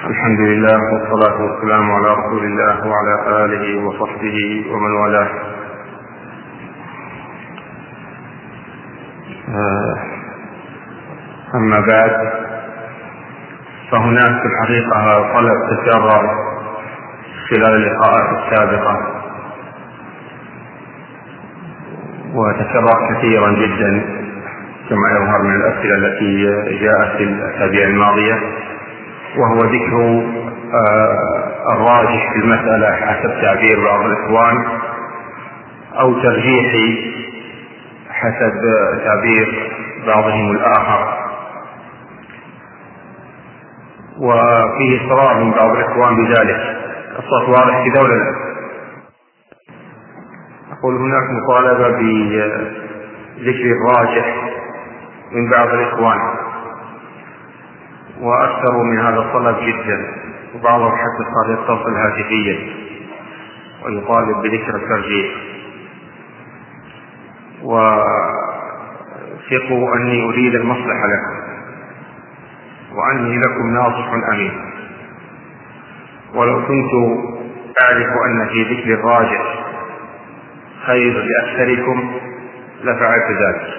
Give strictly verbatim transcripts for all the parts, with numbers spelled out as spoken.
الحمد لله والصلاة والسلام على رسول الله وعلى آله وصحبه ومن والاه. أما بعد، فهناك في الحقيقة طلب تكرر خلال اللقاءات السابقة وتكرر كثيرا جدا كما يظهر من الأسئلة التي جاءت في الأسابيع الماضية، وهو ذكر الراجح في المسألة حسب تعبير بعض الإخوان أو ترجيح حسب تعبير بعضهم الآخر. وفيه إصرار من بعض الإخوان بذلك. الصوت واضح كذا ولا لا؟ أقول هناك مطالبة بذكر الراجح من بعض الإخوان، وأكثر من هذا الطلب جدا، وبعضهم حتى صار يتصل هاتفيا ويطالب بذكر الترجيح. وثقوا أني أريد المصلحة لكم وأني لكم ناصح أمين، ولو كنت أعرف أن في ذكر الراجح خير لأكثركم لفعلت ذلك،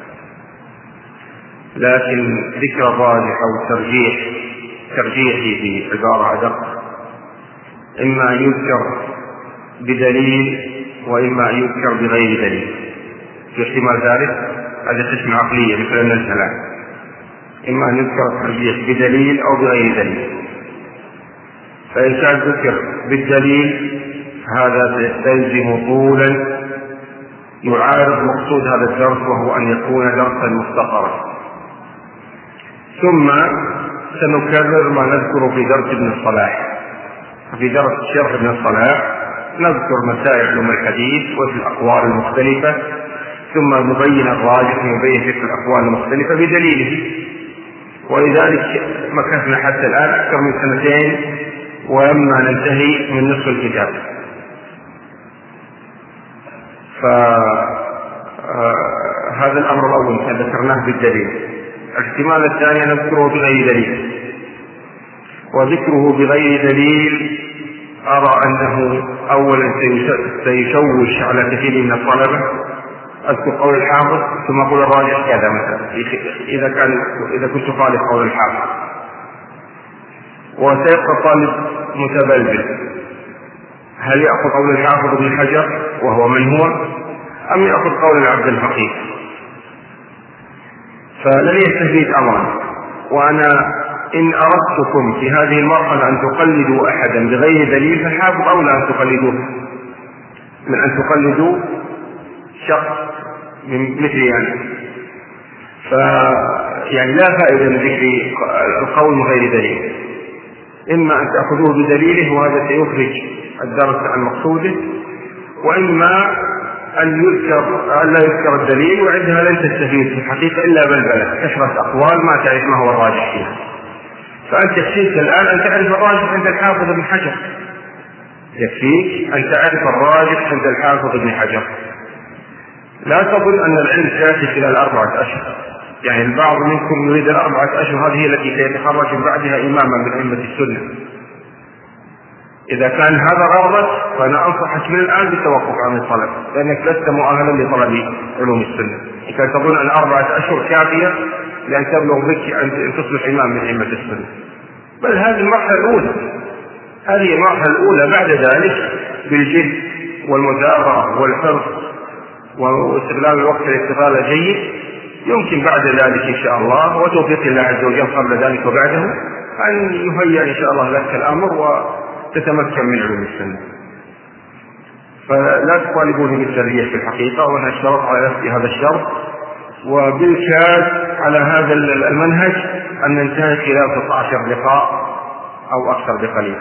لكن ذكر الراجح أو الترجيح ترجيحي في عبارة أدق، إما أن يذكر بدليل وإما أن يذكر بغير دليل. في احتمال ذلك هذا قسم عقلية مثل النزلة، إما أن يذكر الترجيح بدليل أو بغير دليل. فإن كان ذكر بالدليل هذا يستلزم طولا يعارض مقصود هذا الدرس، وهو أن يكون درسا مختصرا. ثم سنكرر ما نذكر في درس ابن الصلاح. في درس شرح ابن الصلاح نذكر مسائل علوم الحديث وفي الأقوال المختلفة، ثم نبين الراجح ونبين في الأقوال المختلفة بدليله. ولذلك مكثنا حتى الآن أكثر من سنتين ولما ننتهي من نصف الكتاب. فهذا الأمر الأول ذكرناه بالدليل. الاحتمال الثاني نذكره بغير دليل، وذكره بغير دليل أرى أنه أولا سيشوش على كثير من الطلبة. أذكر قول الحافظ ثم أقول الراجح كذا مثلا إذا كان إذا كنت خالف قول الحافظ، وسيبقى طالب متبلبل، هل يأخذ قول الحافظ ابن حجر وهو من هو، أم يأخذ قول العبد الفقيه؟ فلن يستفيد أمرا. وأنا إن أردتكم في هذه المرحلة أن تقلدوا أحدا بغير دليل فالحافظ أولى أن تقلدوه من أن تقلدوا شخص من مثلي يعني. فيعني لا فائدة من ذكر القول من غير دليل، إما أن تأخذوه بدليله وهذا سيخرج الدرس عن مقصوده، وإما أن يذكر أن لا يذكر الدليل، وعندها لن تستفيد في الحقيقة إلا بلبلة كثرة أقوال ما تعرف ما هو الراجح فيها. فأنت يكفيك الآن أن تعرف الراجح عند الحافظ ابن حجر، يكفيك أن تعرف الراجح عند الحافظ ابن حجر. لا تظن أن العلم سيأتي خلال أربعة أشهر، يعني البعض منكم يريد الأربعة أشهر هذه التي سيتخرج من بعدها إماما من أئمة السنة. إذا كان هذا غرضك فأنا أنصحك من الآن بالتوقف عن الطلب، لأنك لست مؤهلا لطلب علوم السنة. إذا تظن أن أربعة أشهر كافية لأن تبلغ بك أن تصبح إمام من أئمة السنة، بل هذه المرحلة الأولى. هذه المرحلة الأولى. بعد ذلك بالجد والمثابرة والحرص واستغلال الوقت الاستغلال الجيد يمكن بعد ذلك إن شاء الله وتوفيق الله عز وجل قبل ذلك وبعده أن يهيئ إن شاء الله لك الأمر وتتمكن من علوم السنة. فلا تطالبوني بالترجيح في الحقيقة، وأنا اشترط على نفسي هذا الشرط، وبالكاد على هذا المنهج أن ننتهي خلال ستة عشر لقاء أو أكثر بقليل.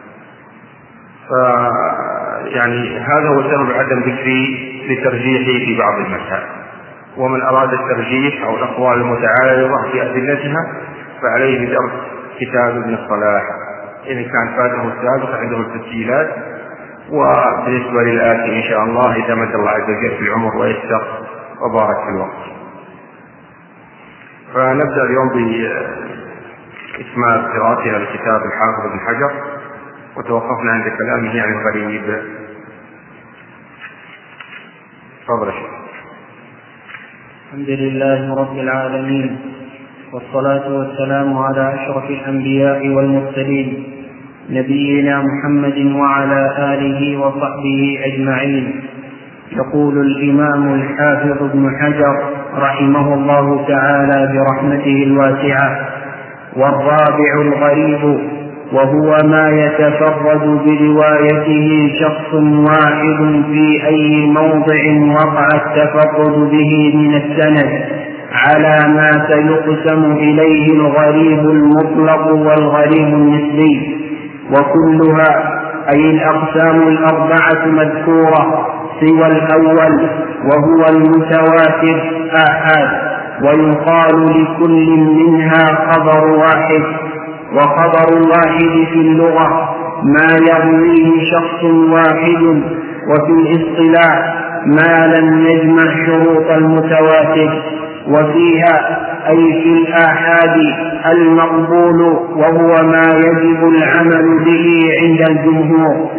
يعني هذا هو سبب عدم ذكري لترجيحي في بعض المسائل. ومن أراد الترجيح أو الأقوال المتعارضة في أدلتها فعليه بدرس كتاب ابن الصلاح إن كان فاته السابق عنده التسجيلات. وبالنسبة للآتي إن شاء الله إذا مد الله عز وجل في العمر ويسر وبارك في الوقت. فنبدأ اليوم إتمام قراءتنا لكتاب الحافظ ابن حجر، وتوقفنا عند كلامه عن الغريب. تفضل. الحمد لله رب العالمين، والصلاة والسلام على أشرف الأنبياء والمرسلين نبينا محمد وعلى آله وصحبه أجمعين. يقول الإمام الحافظ ابن حجر رحمه الله تعالى برحمته الواسعة: والرابع الغريب، وهو ما يتفرد بروايته شخص واحد في أي موضع وقع التفرد به من السند، على ما سيقسم إليه الغريب المطلق والغريب النسبي. وكلها أي الأقسام الأربعة مذكورة سوى الأول وهو المتواتر آحاد، ويقال لكل منها خبر واحد. وخبر الواحد في اللغة ما يرويه شخص واحد، وفي الاصطلاح ما لم يجمع شروط المتواتر. وفيها أي في الآحاد المقبول، وهو ما يجب العمل به عند الجمهور.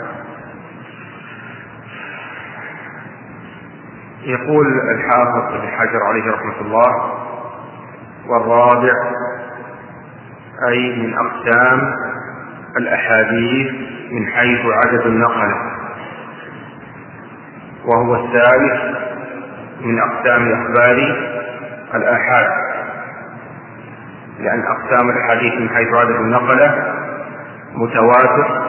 يقول الحافظ ابن حجر عليه رحمة الله: والرابع أي من أقسام الأحاديث من حيث عدد النقل، وهو الثالث من أقسام الأخبار الآحاد، لأن أقسام الأحاديث من حيث عدد النقل متواتر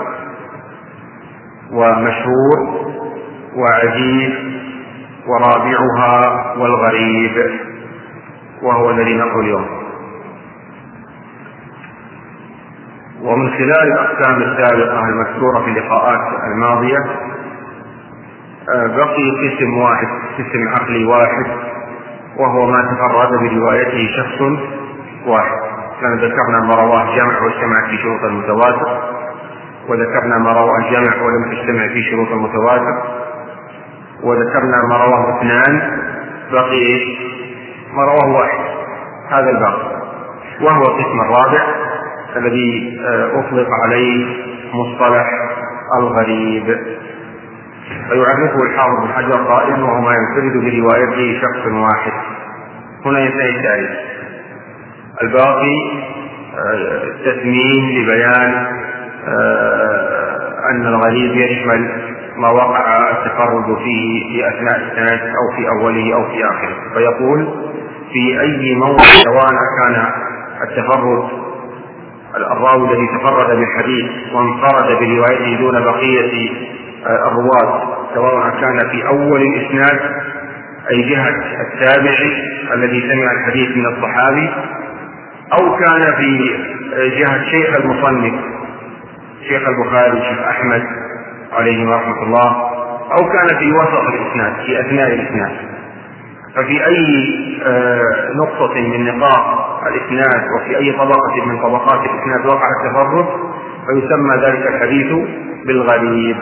ومشهور وعزيز، ورابعها والغريب، وهو الذي نقول اليوم. ومن خلال الأقسام السابقة المذكورة في اللقاءات الماضية بقي قسم واحد، قسم عقلي واحد، وهو ما تفرد بروايته شخص واحد. لأن ذكرنا ما رواه جمع واجتمع في شروط المتواتر، وذكرنا ما رواه جمع ولم تجتمع في شروط المتواتر، وذكرنا ما رواه اثنان، بقي ما رواه واحد، هذا الباقي، وهو القسم الرابع الذي أطلق عليه مصطلح الغريب. فيعرفه الحافظ بن حجر قائلا: وهو ما ينفرد بروايته شخص واحد. هنا ينتهي التعريف. الباقي تثمين لبيان أن الغريب يشمل ما وقع التفرد فيه في أثناء السند أو في أوله أو في آخره. فيقول: في أي موضع، سواء كان التفرد الراوي الذي تفرد بالحديث وانفرد بروايته دون بقية الرواة، سواء كان في أول الإسناد أي جهة التابع الذي سمع الحديث من الصحابي، أو كان في جهة شيخ المصنف شيخ البخاري شيخ أحمد عليه رحمة الله، أو كان في وسط الإسناد في أثناء الإسناد. ففي أي نقطة من نقاط الإسناد وفي أي طبقة من طبقات الإسناد وقع التفرد فيسمى ذلك الحديث بالغريب.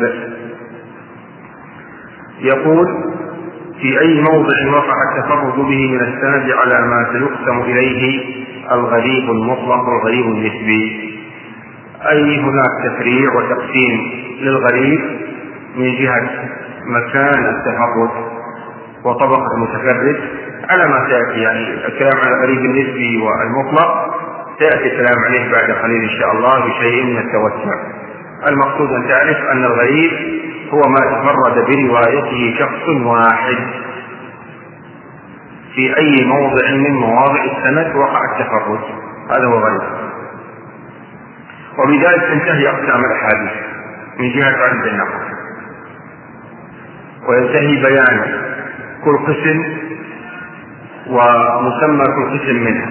يقول: في أي موضع وقع التفرد به من السند على ما سيقسم إليه الغريب المطلق والغريب النسبي. أي هناك تفريع وتقسيم للغريب من جهة مكان التفرد وطبقة المتفرد على ما سيأتي. يعني الكلام على الغريب النسبي والمطلق سيأتي الكلام عليه بعد قليل إن شاء الله بشيء من التوسع. المقصود أن تعرف أن الغريب هو ما تفرد بروايته شخص واحد في أي موضع من مواضع السند وقع التفرد، هذا هو غريب. وبذلك تنتهي أقسام الأحاديث من جهة عدد النقل، وينتهي بيان كل قسم ومسمى كل قسم منها.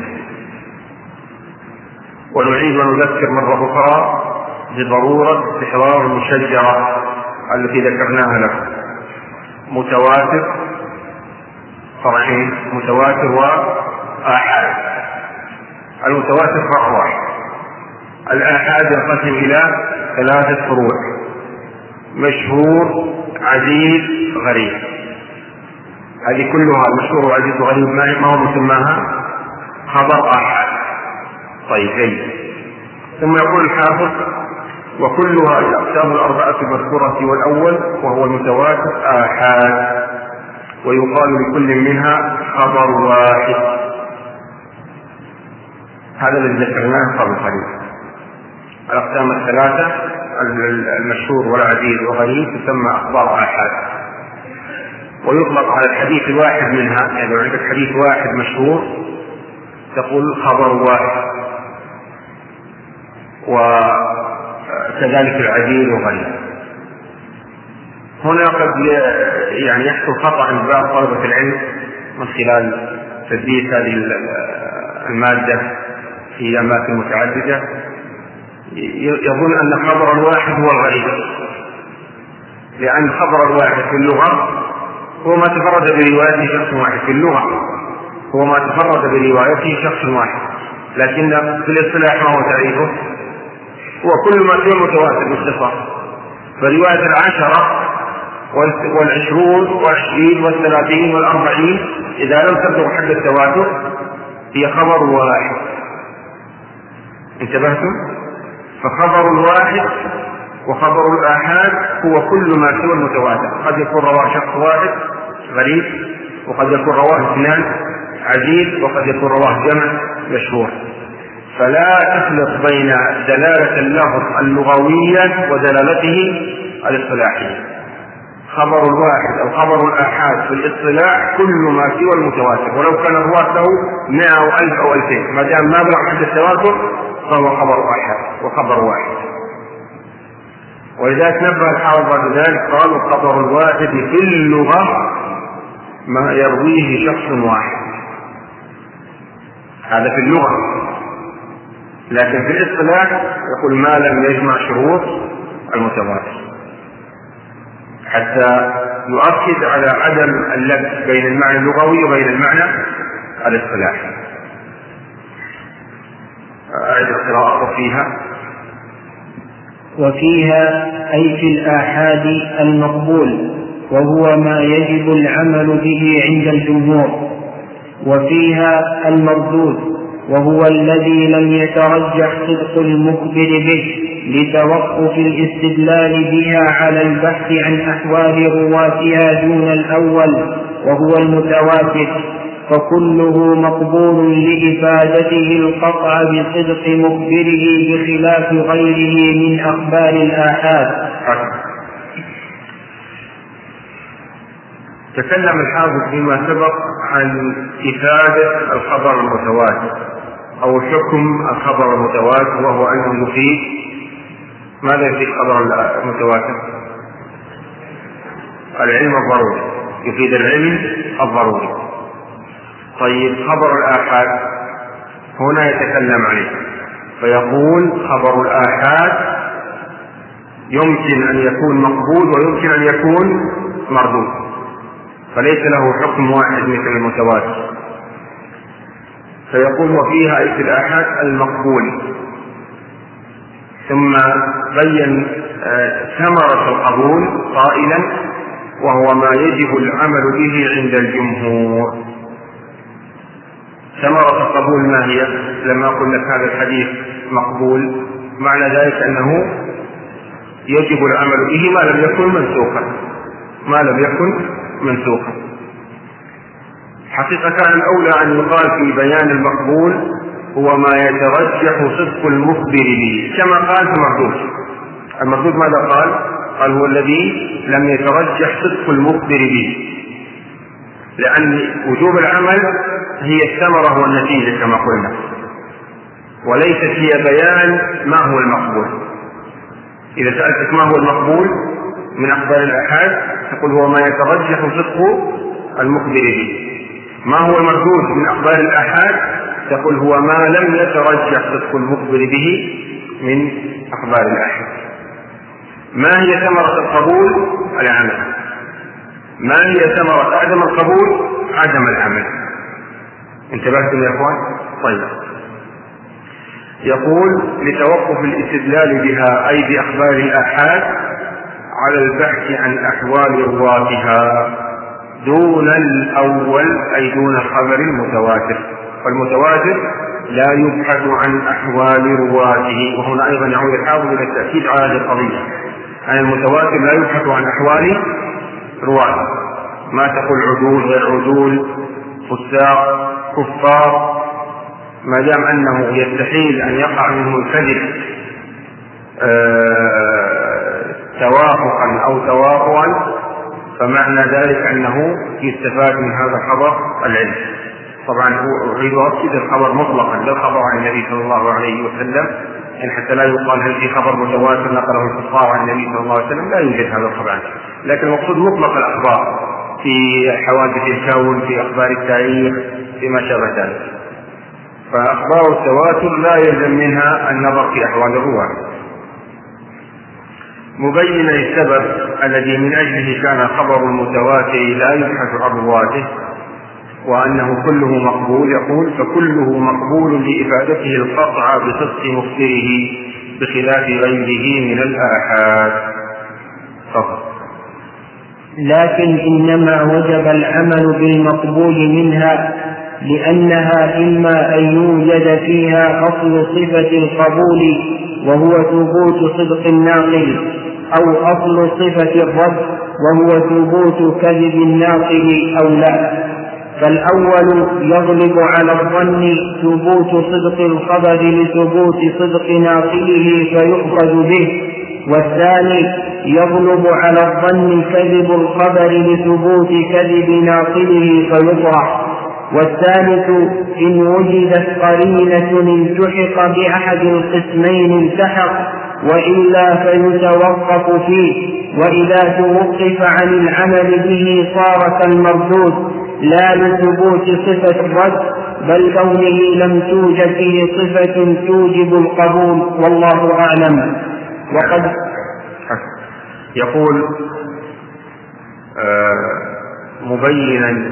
ونعيد ونذكر مرة أخرى بضرورة استحضار المشجرة التي ذكرناها لكم: متواتر فرعين، متواتر وآحاد. المتواتر فرع واحد، الآحاد ينقسم إلى ثلاثة فروع: مشهور، عزيز، غريب. هذه كلها مشهور وعزيز وغريب ما هو مسماها؟ خبر آحاد. طيب جيد. ثم يقول الحافظ: وكلها الأقسام الأربعة المذكورة والأول وهو المتواتر آحاد، ويقال لكل منها خبر واحد. هذا الذي ذكرناه قبل قليل. الأقسام الثلاثة المشهور والعزيز وغريب تسمى أخبار آحاد، ويطلق على الحديث الواحد منها، يعني لو عندك حديث واحد مشهور تقول خبر واحد، وكذلك العزيز وغريب. هنا قد يعني يحصل خطأ عند بعض طلبة العلم من خلال تدريس هذه المادة في أماكن متعددة، يظن أن خبر الواحد هو الغريب، لأن خبر الواحد في اللغة هو ما تفرد بروايته شخص واحد، في اللغة هو ما تفرد بروايته شخص واحد، لكن في الاصطلاح ما هو تعريفه؟ هو كل ما سوى المتواتر باختصار. فرواية العشرة والعشرون والعشرين والثلاثين والأربعين إذا لم تبلغ حد التواتر هي خبر واحد. انتبهتم؟ فخبر الواحد وخبر الآحاد هو كل ما سوى المتواتر، قد يكون رواه شخص واحد غريب، وقد يكون رواه اثنان عزيز، وقد يكون رواه جمع مشهور. فلا تخلط بين دلالة اللفظ اللغوية ودلالته الاصطلاحية. خبر الواحد أو خبر الآحاد في الاصطلاح كل ما سوى المتواتر، ولو كان الرواة له مئة أو ألف أو ألفين، ما دام ما بلغ حد التواتر فهو خبر آحاد وخبر واحد. ولذلك نبه الحافظ بعد ذلك قال: الخبر الواحد في اللغة ما يرويه شخص واحد. هذا في اللغة، لكن في الاصطلاح يقول ما لم يجمع شروط المتواتر، حتى يؤكد على عدم اللبس بين المعنى اللغوي وبين المعنى الاصطلاحي. أعد القراءة فيها: وفيها أي في الآحاد المقبول، وهو ما يجب العمل به عند الجمهور. وفيها المردود، وهو الذي لم يترجح صدق المخبر به لتوقف الاستدلال بها على البحث عن أحوال رواتها دون الأول وهو المتواتر، فكله مقبول لإفادته القطع بصدق مخبره بخلاف غيره من أخبار الآحاد. تكلم الحافظ فيما سبق عن إفادة الخبر المتواتر أو حكم الخبر المتواتر، وهو أنه يفيد ماذا يفيد الخبر المتواتر؟ العلم الضروري، يفيد العلم الضروري. طيب خبر الآحاد هنا يتكلم عليه، فيقول خبر الآحاد يمكن أن يكون مقبول ويمكن أن يكون مردود، فليس له حكم واحد مثل المتواتر. فيقول وفيها أي في الآحاد المقبول، ثم بين ثمرة القبول قائلا: وهو ما يجب العمل به عند الجمهور. ثمرة القبول ما هي؟ لما أقول لك هذا الحديث مقبول معنى ذلك أنه يجب العمل به ما لم يكن منسوخا، ما لم يكن منسوخا. حقيقة كان الأولى أن يقال في بيان المقبول هو ما يترجح صدق المخبر به، كما قال في المردود. المردود ماذا قال؟ قال هو الذي لم يترجح صدق المخبر به، لأن وجوب العمل هي الثمرة والنتيجة كما قلنا، وليست هي بيان ما هو المقبول. إذا سألتك ما هو المقبول من أخبار الآحاد تقول هو ما يترجح صدق المخبر به. ما هو المردود من أخبار الآحاد تقول هو ما لم يترجح صدق المخبر به من أخبار الآحاد. ما هي ثمرة القبول؟ العمل. ما هي ثمرة عدم القبول؟ عدم العمل. انتبهتم يا اخوان؟ طيب، يقول لتوقف الاستدلال بها أي بأخبار الآحاد على البحث عن أحوال رواتها دون الأول أي دون الخبر المتواتر. فالمتواتر لا يبحث عن أحوال رواته. وهنا أيضا يعود الحافظ إلى التأكيد على هذه القضية، أن المتواتر لا يبحث عن أحوال رواته، ما تقول عدول غير عدول فساق كفار، ما دام أنه يستحيل أن يقع منه الكذب آه توافقا أو توافقا، فمعنى ذلك أنه يستفاد من هذا الخبر العلم. طبعا هو أريد أؤكد الخبر مطلقا، لا الخبر عن النبي صلى الله عليه وسلم، يعني حتى لا يقال هل في خبر متواتر نقله الفقهاء عن النبي صلى الله عليه وسلم، لا يوجد هذا الخبر عنه. لكن المقصود مطلق الأخبار في حوادث الكون، في أخبار التاريخ، فيما شابه ذلك. فأخبار التواتر لا يلزم منها النظر في أحوال الرواة. مبينا السبب الذي من أجله كان خبر المتواتر لا يبحث عن رواته وأنه كله مقبول، يقول: فكله مقبول لإفادته القطع بصدق مخبره بخلاف غيره من الآحاد. فقط. لكن إنما وجب العمل بالمقبول منها لأنها إما أن يوجد فيها أصل صفة القبول وهو ثبوت صدق الناقل، أو أصل صفة الرد وهو ثبوت كذب الناقل أو لا. فالأول يغلب على الظن ثبوت صدق الخبر لثبوت صدق ناقله فيؤخذ به، والثاني يغلب على الظن كذب الخبر لثبوت كذب ناقله فيطرح. والثالث إن وجدت قرينة التحق بأحد القسمين التحق، وإلا فيتوقف فيه، وإذا توقف عن العمل به صار كالمردود لا لثبوت صفة الرد بل كونه لم توجد فيه صفة توجب القبول، والله أعلم. وقد يقول آه مبينا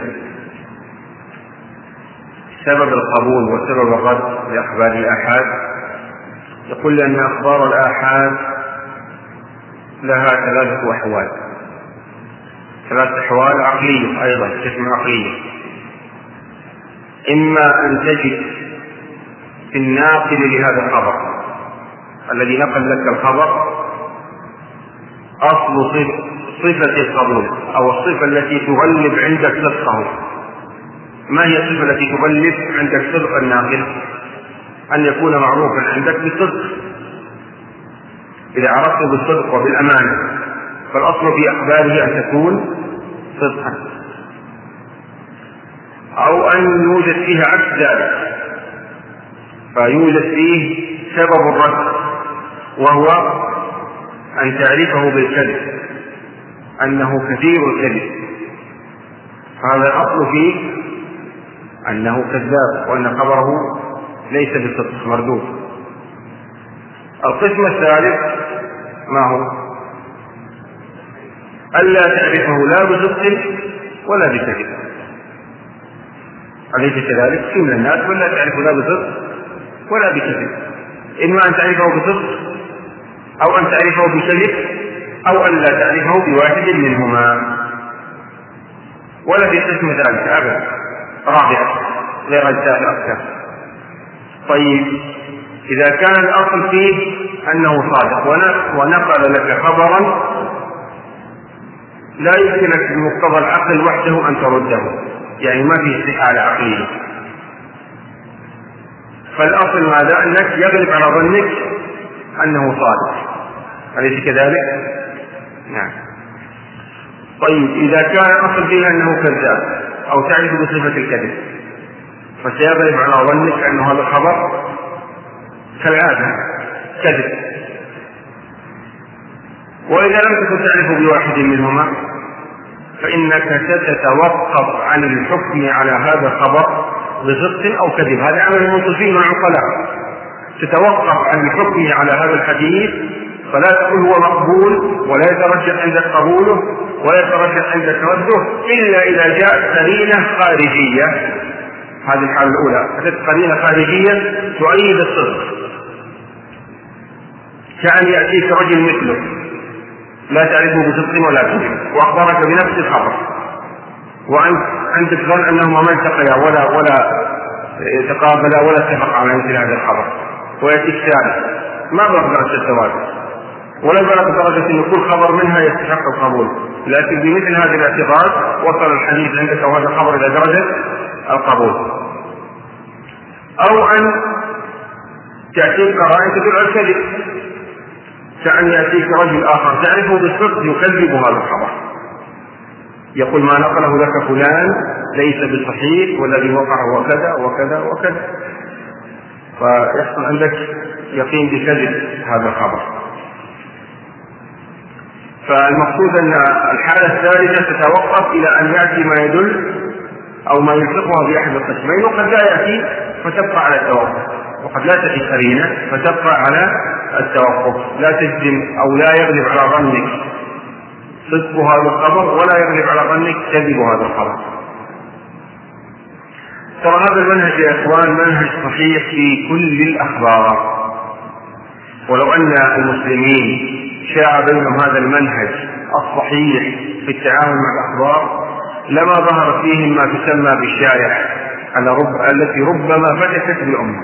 سبب القبول وسبب الرد لأخبار الآحاد، يقول أن أخبار الآحاد لها ثلاثة أحوال، ثلاث أحوال عقلية أيضا، قسم عقلية. إما أن تجد في الناقل لهذا الخبر الذي نقل لك الخبر أصل صفة القبول أو الصفة التي تغلب عندك صدقه. ما هي الصفة التي تغلب عندك صدق الناقل؟ أن يكون معروفا عندك بالصدق. إذا عرفت بالصدق وبالأمانة فالأصل في أخباره أن تكون صدقا، أو أن يوجد فيها عكس ذلك، فيوجد فيه سبب الرد وهو أن تعرفه بالكذب، أنه كثير الكذب، هذا الأصل فيه أنه كذاب وأن خبره ليس بالصدق مردود. القسم الثالث ما هو؟ ألا تعرفه لا بصدق ولا بكذب، أليس كذلك؟ كل الناس ولا تعرفه لا بصدق ولا بكذب، إما أن تعرفه بصدق أو أن تعرفه بكذب أو أن لا تعرفه بواحد منهما، ولا في قسم ثالث أبدا رابع غير الثالث أكثر. طيب إذا كان الأصل فيه أنه صادق ونقل لك خبرا لا يمكنك بمقتضى العقل وحده أن ترده، يعني ما فيه استحالة عقلية، فالأصل ماذا؟ أنك يغلب على ظنك أنه صادق، أليس كذلك؟ نعم. طيب إذا كان الأصل فيه أنه كذاب أو تعرف بصفة الكذب فسيغلب على ظنك أن هذا الخبر كالعادة كذب، وإذا لم تكن تعرف بواحد منهما فإنك ستتوقف عن الحكم على هذا الخبر بصدق أو كذب. هذا عمل المنصفين والعقلاء، تتوقف عن الحكم على هذا الحديث، فلا تقول هو مقبول ولا يترجح عندك قبوله ولا يترجح عندك رده إلا إذا جاءت قرينة خارجية. هذه الحالة الأولى، أتت قرينة خارجية تؤيد الصدق، كأن يأتيك رجل مثله لا تعرفه بصدق ولا كذب وأخبرك بنفس الخبر، وأنت عندك ظن أنهما ما التقيا ولا ولا تقابلا ولا اتفقا على مثل هذا الخبر، ويأتي الثالث ما بلغ درجة التواتر ولا بلغ درجة أن كل خبر منها يستحق القبول، لكن بمثل هذه الاعتبار وصل الحديث عندك أو هذا الخبر إلى درجة القبول. أو أن تأتيك قرائن تدل على الكذب، كأن يأتيك رجل آخر تعرفه بالصدق يكذب هذا الخبر، يقول ما نقله لك فلان ليس بالصحيح والذي وقع هو كذا وكذا وكذا، فيحصل عندك يقين بكذب هذا الخبر. فالمقصود أن الحالة الثالثة تتوقف إلى أن يأتي ما يدل أو ما يلحقها بأحد القسمين، وقد لا يأتي فتبقى على التوقف، وقد لا تأتي قرينة فتبقى على التوقف، لا تجزم أو لا يغلب على ظنك صدق هذا الخبر ولا يغلب على ظنك كذب هذا الخبر. ترى هذا المنهج يا إخوان منهج صحيح في كل الأخبار، ولو أن المسلمين شاع بينهم هذا المنهج الصحيح في التعامل مع الأخبار لما ظهر فيهم ما تسمى بالشائعة التي ربما فتكت الأمة،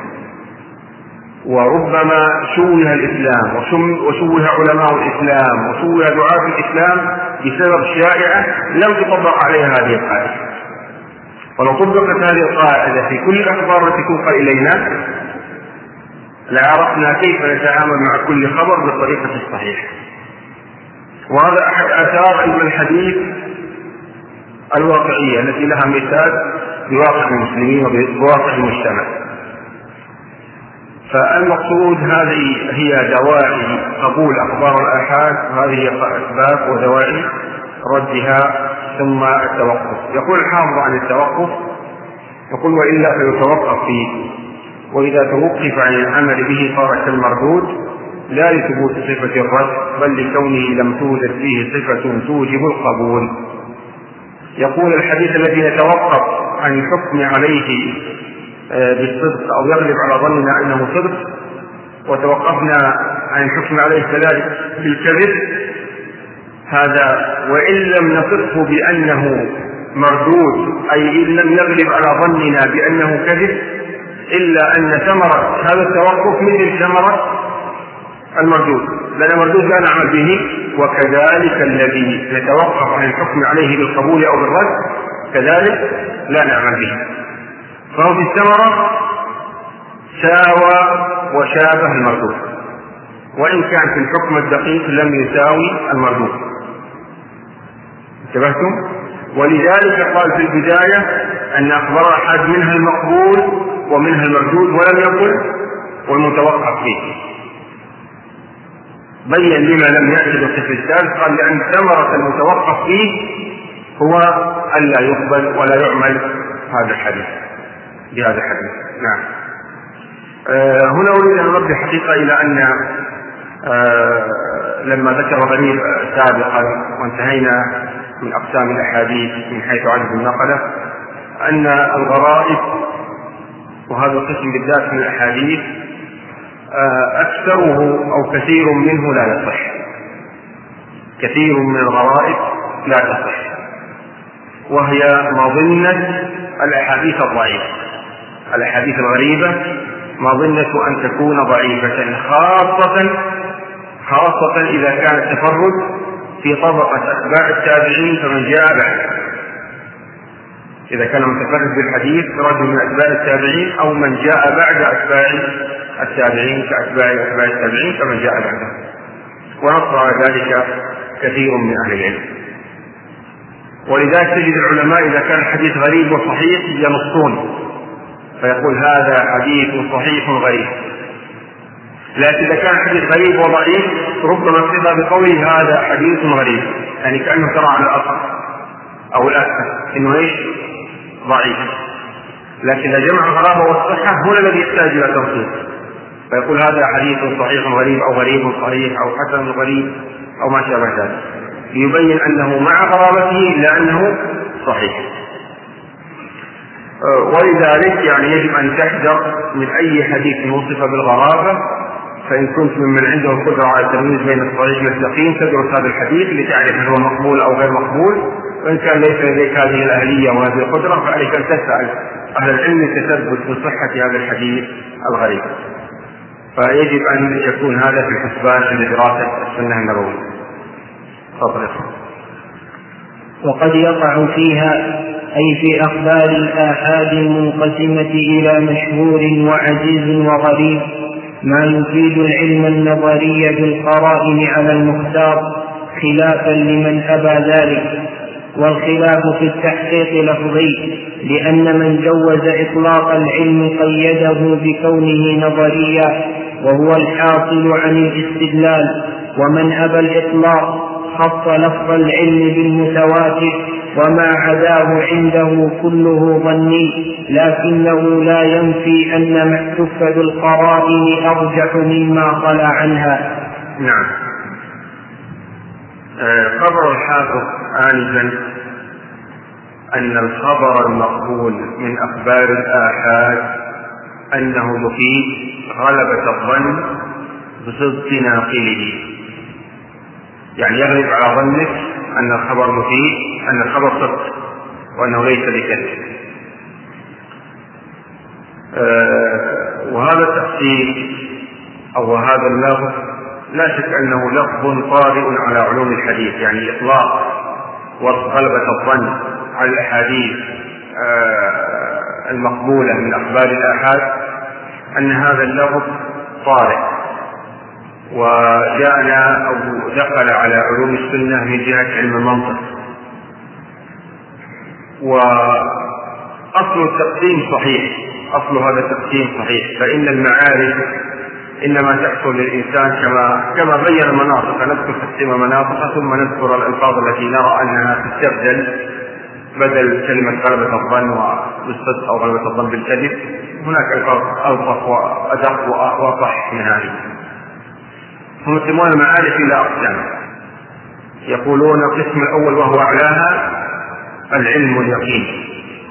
وربما شوه الإسلام وشوه علماء الإسلام وشوه دعاة الإسلام بسبب شائعة لم تطبق عليها هذه القاعدة. ولو طبقت هذه القاعدة في كل الأخبار التي توصل إلينا لعرفنا كيف نتعامل مع كل خبر بالطريقة الصحيحة. وهذا أحد آثار علم الحديث الواقعية التي لها مثال بواقع المسلمين وبواقع المجتمع. فالمقصود هذه هي دواعي قبول أخبار الآحاد، وهذه هي أسباب ودواعي ردها، ثم التوقف. يقول الحافظ عن التوقف، يقول وإلا فيتوقف فيه، وإذا توقف عن العمل به صار كالمردود لا لثبوت صفة الرد بل لكونه لم توجد فيه صفة توجب القبول. يقول الحديث الذي نتوقف عن الحكم عليه بالصدق أو يغلب على ظننا أنه صدق، وتوقفنا عن الحكم عليه كذلك بالكذب، هذا وإن لم نصفه بأنه مردود أي إن لم يغلب على ظننا بأنه كذب، إلا أن ثمرة هذا التوقف مثل ثمرة المردود، لأن المردود لا نعمل به، وكذلك الذي نتوقف عن الحكم عليه بالقبول أو بالرد كذلك لا نعمل به، فهو في الثمرة ساوى وشابه المردود، وإن كان في الحكم الدقيق لم يساوي المردود. انتبهتم؟ ولذلك قال في البداية أن أخبار الآحاد منها المقبول ومنها المردود، ولم يقل والمتوقف فيه. بين لما لم يأتي بالقسم الثالث، قال لأن ثمرة المتوقف فيه هو ألا يقبل ولا يعمل هذا الحديث بهذا الحديث. نعم. آه هنا أريد أن نرد حقيقة إلى أن آه لما ذكر غريب سابقا وانتهينا من أقسام الأحاديث من حيث عدد النقلة، أن الغرائب وهذا القسم بالذات من الأحاديث أكثره أو كثير منه لا يصح، كثير من الغرائب لا تصح، وهي مظنة الأحاديث الضعيفة. الأحاديث الغريبة مظنة أن تكون ضعيفة، خاصة خاصة إذا كان التفرد في طبقة أتباع التابعين فمن جاء بعد، إذا كان متفرد بالحديث رجل من أتباع التابعين أو من جاء بعد أتباع التابعين كأتباع أتباع التابعين فمن جاء بعده، ونص على ذلك كثير من أهل العلم. ولذلك تجد العلماء إذا كان الحديث غريب وصحيح ينصون فيقول هذا حديث صحيح غريب، لكن إذا كان الحديث غريب وضعيف ربما اقتضى بقوله هذا حديث غريب، يعني كأنه ترى على الأصل أو الأكثر إنه إيش ضعيف. لكن إذا جمع الغرابة والصحة هنا الذي يحتاج إلى توصيف، فيقول هذا حديث صحيح غريب أو غريب صحيح أو حسن غريب أو ما شابه ذلك، ليبين أنه مع غرابته إلا أنه صحيح. ولذلك يعني يجب أن تحذر من أي حديث وصف بالغرابة، فإن كنت ممن عنده القدرة على التمييز بين الصحيح والسقيم تدرس هذا الحديث لتعرف هل هو مقبول أو غير مقبول، وإن كان ليس لديك هذه الأهلية وهذه القدرة فعليك أن تسأل أهل العلم تثبت بصحة هذا الحديث الغريب، فيجب أن يكون هذا في الحسبان عند دراسة السنة النبوية. تفضل. وقد يقع فيها أي في أخبار الآحاد المنقسمة إلى مشهور وعزيز وغريب ما يفيد العلم النظري بالقرائن على المختار، خلافا لمن أبى ذلك. والخلاف في التحقيق لفظي، لأن من جوز إطلاق العلم قيده بكونه نظريا وهو الحاصل عن الاستدلال، ومن أبى الإطلاق خص لفظ العلم بالمتواتر وما عداه عنده كله ظني، لكنه لا ينفي أن ما احتف بالقرائن أرجح مما خلا عنها. نعم. خبر الحافظ آنفا أن الخبر المقبول من أخبار الآحاد أنه يفيد غلبة الظن بصدق ناقله، يعني يغلب على ظنك أن الخبر مفيد، أن الخبر صدق وأنه ليس بكذب. آه وهذا التفسير أو هذا اللفظ لا شك أنه لفظ طارئ على علوم الحديث، يعني إطلاق وغلبة الظن على الأحاديث آه المقبولة من أخبار الآحاد، أن هذا اللفظ طارئ وجاءنا أو دخل على علوم السنة من جهة علم المنطق. وأصل التقسيم صحيح، أصل هذا التقسيم صحيح، فإن المعارف إنما تحصل للإنسان كما كما بين المناطق، نذكر تقسيم مناطق ثم نذكر الألفاظ التي نرى أنها تستبدل بدل كلمة غلبة الظن بالصدق أو غلبة الظن بالكذب، هناك ألفاظ ألطف وأدق وأوضح من هذه. هم يقسمون المعارف إلى أقسام، يقولون القسم الأول وهو أعلاها العلم واليقين،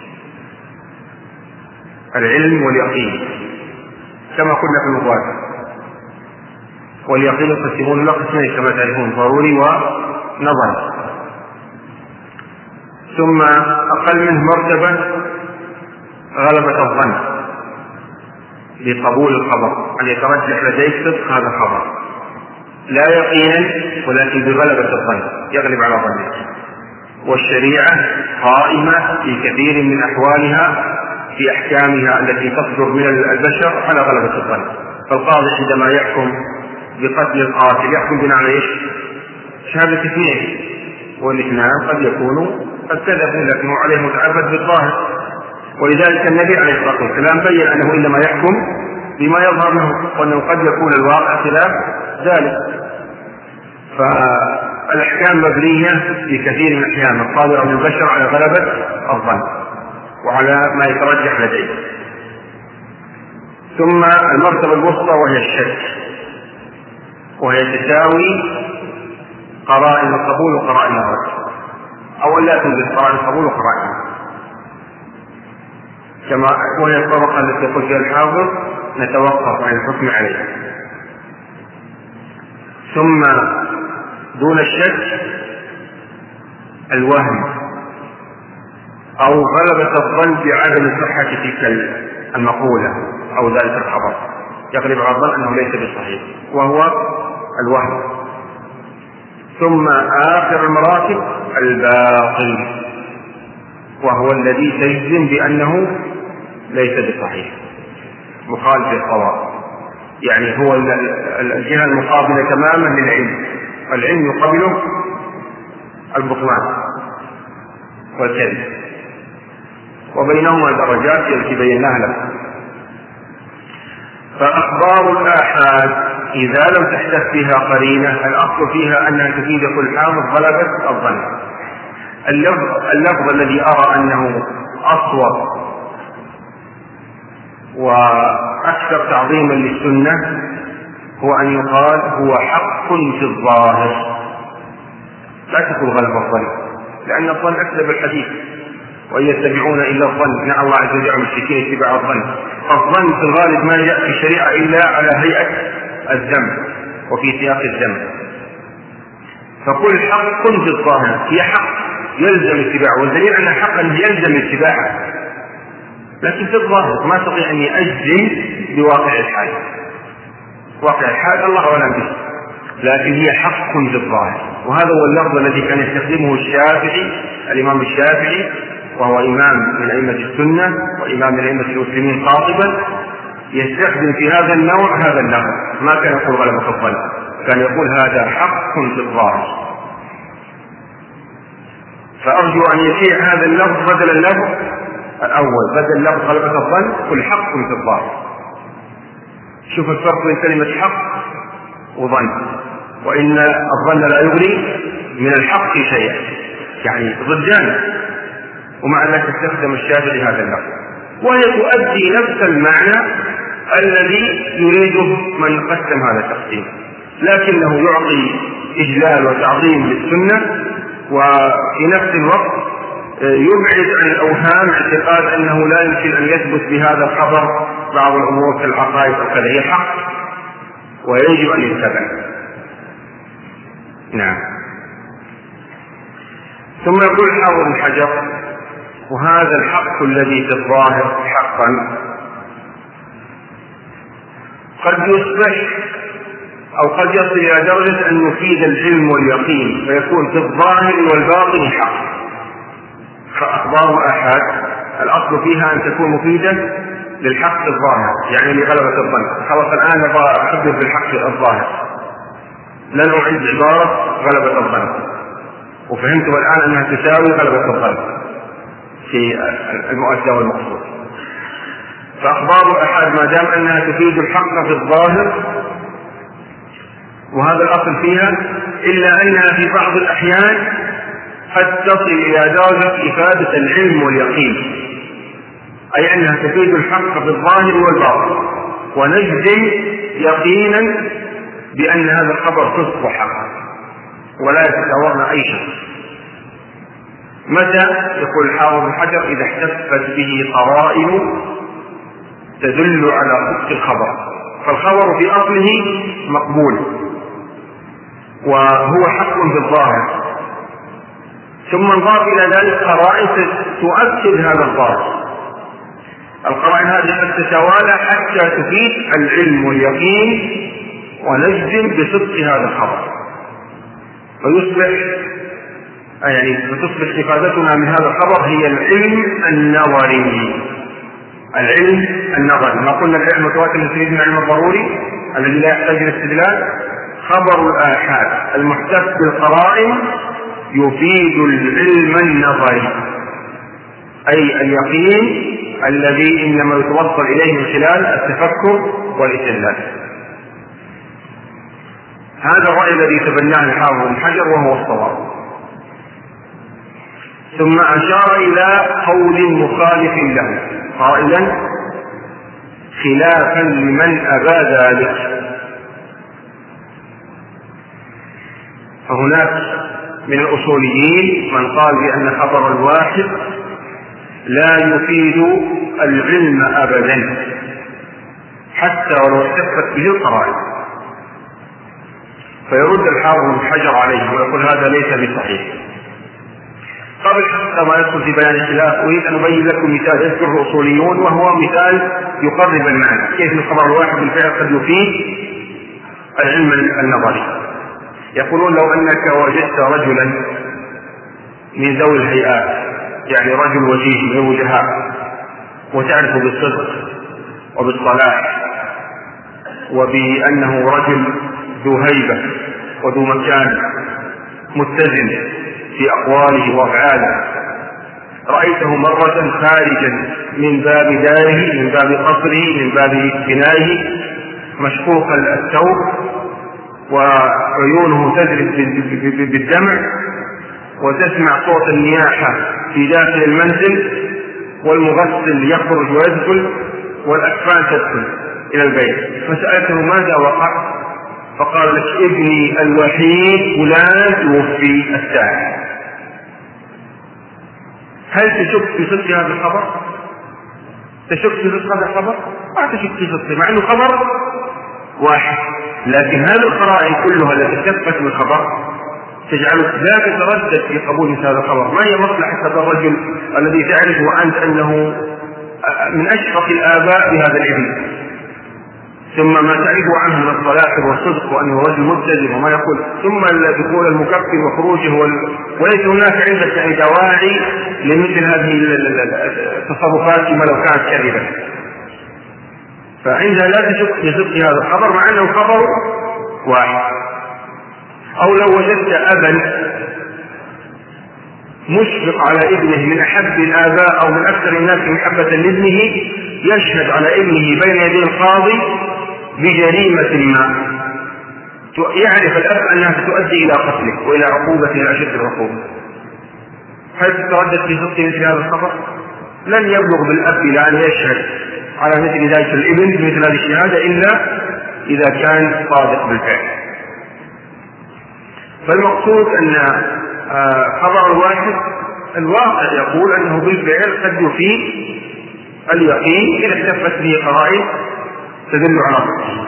العلم واليقين كما قلنا في المقارنة. واليقين يقسمون إلى قسمين كما تعرفون، ضروري ونظري. ثم أقل منه مرتبة غلبة الظن بقبول الخبر، أن يترجح لديك صدق هذا الخبر، لا يقينا ولكن بغلبة الظن يغلب على ظنك. والشريعة قائمة في كثير من أحوالها في أحكامها التي تصدر من البشر على غلبة الظن. فالقاضي عندما يحكم بقتل القاتل يحكم بناء على ايش؟ شهادة اثنين، والاثنان قد يكونوا قد كذبوا لكنه عليه متعبد بالظاهر، ولذلك النبي عليه الصلاة والسلام بين أنه إنما يحكم بما يظهر له، وأنه قد يكون الواقع خلاف ذلك. فالأحكام مبنية في كثير من الأحيان الصادرة من البشر على غلبة الظن وعلى ما يترجح لديه. ثم المرتبة الوسطى وهي الشك، وهي تساوي قرائن القبول وقرائن الرد، أو لا توجد قرائن القبول وقرائن، كما وهي الطبقة التي يقول فيها الحافظ نتوقف عن الحكم عليها. ثم دون الشك الوهم أو غلبة الظن بعدم صحة تلك المقولة أو ذلك الخبر، يغلب على الظن أنه ليس بصحيح وهو الوهم. ثم آخر المراتب الباطل، وهو الذي تجزم بأنه ليس بصحيح مخالف للصواب، يعني هو الجهة المقابلة تماما للعلم، العلم يقابله البطلان والكذب، وبينهما درجات التي بيناها لكم. فأخبار الآحاد إذا لم تحدث فيها قرينة الأصل فيها أنها تفيد كل حافظ غلبة الظن. اللفظ, اللفظ الذي أرى أنه أصوب وأكثر تعظيما للسنة هو أن يقال هو حق في الظاهر، لا تكون غلبة الظن، لأن الظن أكذب الحديث وإن يتبعون إلا الظن، نعم الله عز وجل المشركين اتباع الظن. الظن في الغالب ما جاء في الشريعة إلا على هيئة الذم وفي سياق الذم. فكل حق في الظاهر هي حق يلزم اتباعه، والدليل أن حقا يلزم اتباعه، لكن في الظاهر ما استطيع أني أجزم بواقع الحال. واقع الحال الله أعلم به، لكن هي حق في الظاهر. وهذا هو اللفظ الذي كان يستخدمه الشافعي، الإمام الشافعي، وهو إمام من أئمة السنة وإمام من أئمة المسلمين قاطبا، يستخدم في هذا النوع هذا اللفظ، ما كان يقول غلبة الظن، كان يقول هذا حق في الظاهر. فأرجو أن يشيع هذا اللفظ بدل اللفظ الأول، بدل لفظ غلبة الظن كل حق في الظاهر. شوف الفرق بين كلمة حق وظن، وإن الظن لا يغني من الحق شيئا، يعني ضدان، ومع ذلك استخدم الشافعي هذا اللفظ، وهي تؤدي نفس المعنى الذي يريده من قسم هذا التقسيم، لكنه يعطي إجلال وتعظيم للسنة، وفي نفس الوقت يبعد عن الأوهام اعتقاد أنه لا يمكن أن يثبت بهذا الخبر بعض الأمور كالعقائد وكذا. هي حق ويجب أن يتبع. نعم. ثم يقول حافظ ابن حجر: وهذا الحق الذي في الظاهر حقا قد يصبح أو قد يصل إلى درجة أن يفيد العلم واليقين، فيكون في الظاهر والباطن حق. فأخبار آحاد الأصل فيها أن تكون مفيدة للحق الظاهر، يعني لغلبة الظن. خلاص الآن أبغى أحدث بالحق الظاهر، لن أعيد عبارة غلبة الظن، وفهمت الآن أنها تساوي غلبة الظن في المؤدى والمقصود. فأخبار الآحاد ما دام أنها تفيد الحق في الظاهر، وهذا الأصل فيها، إلا أنها في بعض الأحيان قد تصل إلى درجة إفادة العلم واليقين، أي أنها تفيد الحق في الظاهر والباطن، ونجزم يقينا بأن هذا الخبر صدق وحق ولا يتساورنا أي شيء. متى؟ يقول الحافظ ابن حجر: إذا احتفت به قرائن تدل على صدق الخبر. فالخبر في أصله مقبول وهو حق في الظاهر، ثم نضاف إلى ذلك قرائن تؤكد هذا الظاهر. القرائن هذه قد تتوالى حتى تفيد العلم واليقين ونجزم بصدق هذا الخبر، فيصبح يعني فتصبح إفادتنا من هذا الخبر هي العلم النظري. العلم النظري، ما قلنا العلم متواتر نستفيد من العلم الضروري الذي لا يحتاج إلى استدلال. خبر الآحاد المحتف بالقرائن يفيد العلم النظري، أي اليقين الذي إنما يتوصل إليه من خلال التفكر والاستدلال. هذا الرأي الذي تبناه الحافظ ابن حجر وهو الصواب. ثم أشار إلى قول مخالف له قائلا: خلافا لمن أبى ذلك. فهناك من الأصوليين من قال بأن خبر الواحد لا يفيد العلم أبدا حتى ولو احتفت به القرائن، فيرد الحافظ ابن حجر عليه ويقول هذا ليس بصحيح. قبل حتى ما يدخل في بيان الخلاف أريد أن أبين لكم مثال يذكره الأصوليون، وهو مثال يقرب المعنى، كيف الخبر الواحد بالفعل قد يفيد العلم النظري. يقولون: لو أنك وجدت رجلا من ذوي الهيئات، يعني رجل وجيه من الوجهاء وتعرف بالصدق وبالصلاح وبأنه رجل ذو هيبة وذو مكان متزن في أقواله وأفعاله، رأيته مرة خارجا من باب داره، من باب قصره، من باب بنائه، مشقوق الثوب وعيونه تذرف بالدمع، وتسمع صوت النياحة في داخل المنزل، والمغسل يخرج ويدخل والأكفان تدخل إلى البيت. فسألته: ماذا وقع؟ فقال: لك ابني الوحيد فلان توفي الساعة. هل تشك في صدق هذا الخبر؟ تشك في صدق هذا الخبر؟ ما تشك في صدقه، مع أنه خبر واحد، لكن هذه القرائن كلها التي تثبت من الخبر تجعلك لا تتردد في قبول مثل هذا الخبر. ما هي مصلحة هذا الرجل الذي تعرف وأنت أنه من أشرف الآباء بهذا الابن، ثم ما تعرفه عنه من الصلاح والصدق وأنه رجل ملتزم وما يقول، ثم دخول المكفر وخروجه وال... وليس هناك عندك يعني دواعي لمثل هذه التصرفات كما لو كانت كذبة. فعندها لا تشك في صدق هذا الخبر مع أنه خبر واحد. أو لو وجدت أبا مشفق على ابنه من أحب الآباء أو من أكثر الناس محبة لابنه يشهد على ابنه بين يدي القاضي بجريمة ما يعرف الأب أنها ستؤدي إلى قتله وإلى عقوبة إلى أشد العقوبة، هل تتردد في صدق مثل هذا الخبر؟ لن يبلغ بالأب إلى أن يشهد على مثل ذلك الابن في مثل هذه الشهادة إلا إذا كان صادق بالفعل. فالمقصود أن خبر الواحد الواقع يقول أنه بالفعل قد يفيد اليقين إذا اكتفت به قرائن تدل على صدقه.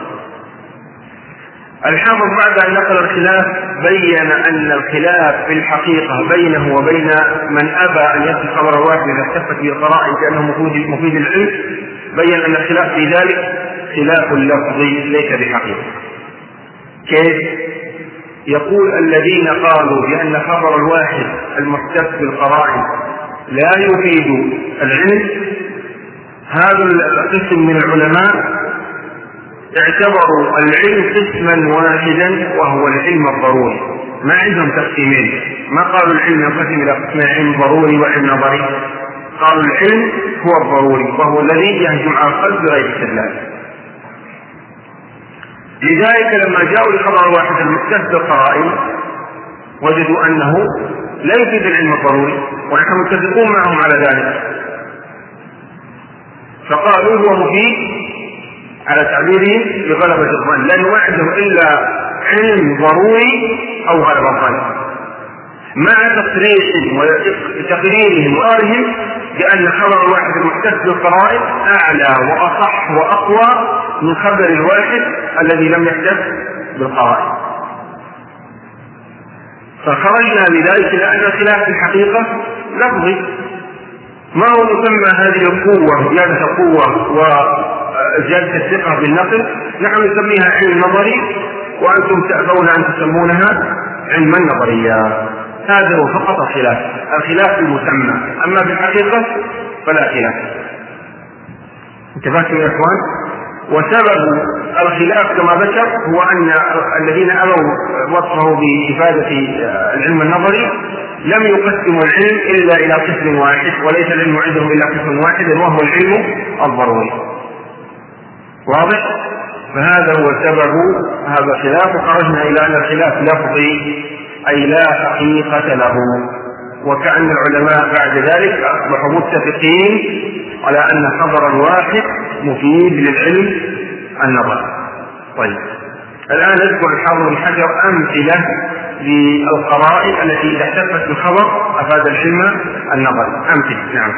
الحافظ بعد أن نقل الخلاف بين أن الخلاف في الحقيقة بينه وبين من أبى أن يأتي خبر الواحد إذا اكتفت به قرائن كأنه مفيد, مفيد العلم، بين أن الخلاف في ذلك خلاف لفظي ليس بحقيقة. كيف؟ يقول الذين قالوا بأن خبر الواحد المحتف بالقرائن لا يفيد العلم، هذا القسم من العلماء اعتبروا العلم قسما واحدا وهو العلم الضروري، ما عندهم تقسيمين، ما قالوا العلم ينقسم إلى قسمين، علم ضروري وعلم نظري، قالوا العلم هو الضروري وهو الذي يهجم على القلب بغير استدلال. لذلك لما جاءوا لخبر الواحد المحتف بالقرائن وجدوا أنه لا يفيد العلم الضروري، ونحن متفقون معهم على ذلك، فقالوا هو مفيد على تعبيرهم بغلبة الظن، لأنه ما عندهم إلا علم ضروري أو غلبة الظن، مع تصريح وتقريرهم وآرهم بأن خبر الواحد المحتف بالقرائن أعلى وأصح وأقوى من خبر الواحد الذي لم يحتف بالقرائن. فخرجنا بذلك لأن الخلاف في الحقيقة لفظي، ما هو مسمى هذه القوة زيادة القوة وزيادة الثقة بالنقل، نحن نسميها علم نظري وأنتم تأبون أن تسمونها علما نظريا. هذا هو فقط الخلاف، الخلاف المسمى، أما في الحقيقة فلا خلاف. انتبهتم يا إخوان؟ وسبب الخلاف كما ذكر هو أن الذين أبوا وصفه بإفادة العلم النظري لم يقسموا العلم إلا إلى قسم واحد، وليس العلم عندهم إلا قسم واحد وهو العلم الضروري. واضح؟ فهذا هو سبب هذا الخلاف، وخرجنا إلى أن الخلاف لفظي أي لا حقيقة له، وكأن العلماء بعد ذلك أصبحوا متفقين على أن خبر الواحد مفيد للعلم النظري. طيب الآن نذكر الحافظ بن حجر أمثلة للقرائن التي إذا احتفت بالخبر أفاد العلم النظري. أمثلة. نعم.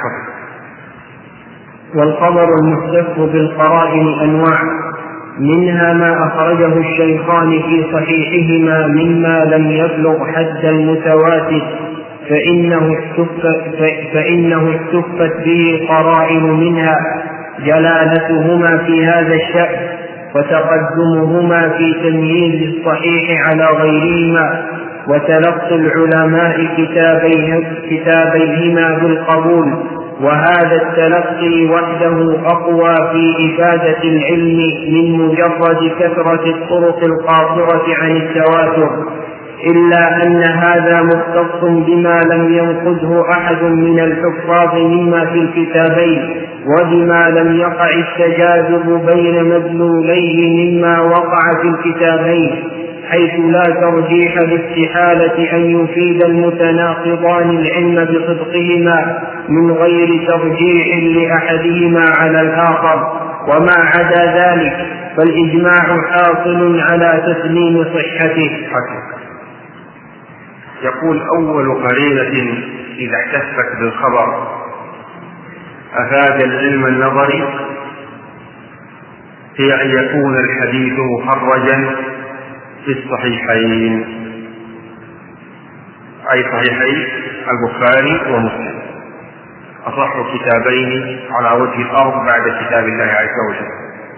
والخبر المحتف بالقرائن أنواع، منها ما أخرجه الشيخان في صحيحهما مما لم يبلغ حد المتواتر فإنه احتفت, فإنه احتفت به قرائن، منها جلالتهما في هذا الشأن وتقدمهما في تمييز الصحيح على غيرهما، وتلقي العلماء كتابيهما بالقبول، وهذا التلقي وحده أقوى في إفادة العلم من مجرد كثرة الطرق القاصرة عن التواتر، إلا أن هذا مختص بما لم ينقذه أحد من الحفاظ مما في الكتابين، وبما لم يقع التجاذب بين مدلوليه مما وقع في الكتابين، حيث لا ترجيح باستحالة أن يفيد المتناقضان العلم بصدقهما من غير ترجيح لأحدهما على الآخر، وما عدا ذلك فالإجماع حاصل على تسليم صحته. يقول أول قرينة إذا احتفت بالخبر أفاد العلم النظري هي أن يكون الحديث مخرجا في الصحيحين، أي صحيحي البخاري ومسلم، أصح كتابين على وجه الأرض بعد كتاب الله عز وجل.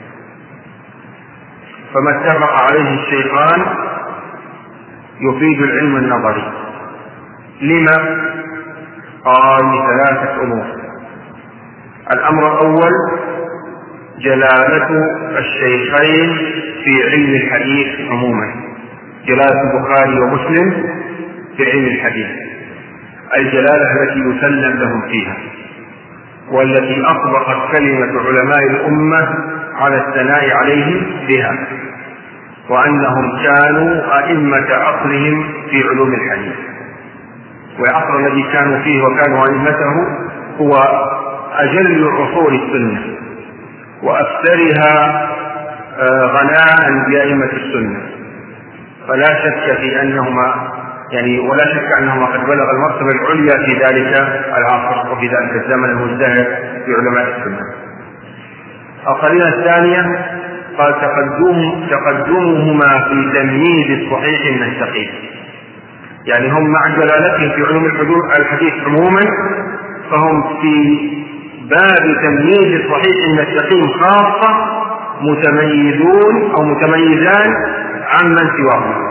فما اتفق عليه الشيخان يفيد العلم النظري. لما؟ قال لثلاثة أمور. الأمر الأول جلالة الشيخين في علم الحديث عموما، جلالة البخاري ومسلم في علم الحديث، الجلالة التي يسلم لهم فيها، والتي أطبقت كلمة علماء الأمة على الثناء عليهم بها، وأنهم كانوا أئمة عصرهم في علوم الحديث. والعصر الذي كانوا فيه وكانوا أئمته هو أجل عصور السنة وأكثرها غناء بأئمة السنة، فلا شك في أنهما يعني ولا شك أنهما قد بلغ المرتبة العليا في ذلك العصر وفي ذلك الزمن المزدهر في علماء السنة. القرينة الثانية قال تقدم تقدمهما في تمييز الصحيح من السقيم، يعني هم مع جلالتهم في علوم الحديث عموما فهم في باب تمييز الصحيح من السقيم خاصة متميزون أو متميزان عمن سواهم.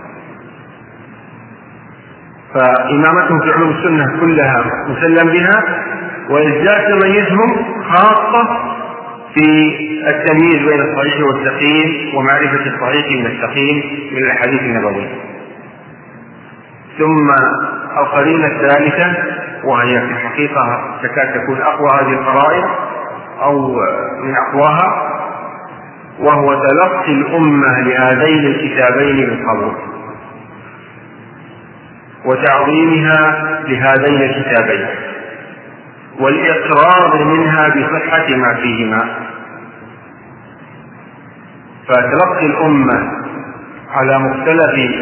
فإمامتهم في علوم السنة كلها مسلم بها، وإزداد تميزهم خاصة في التمييز بين الصحيح والسقيم ومعرفة الصحيح من السقيم من الأحاديث النبوية. ثم القرينة الثالثة وهي في الحقيقة تكاد تكون أقوى هذه القرائن أو من أقواها، وهو تلقي الأمة لهذين الكتابين بالقبول وتعظيمها لهذين الكتابين والإقرار منها بصحة ما فيهما. فتلقي الأمة على مختلف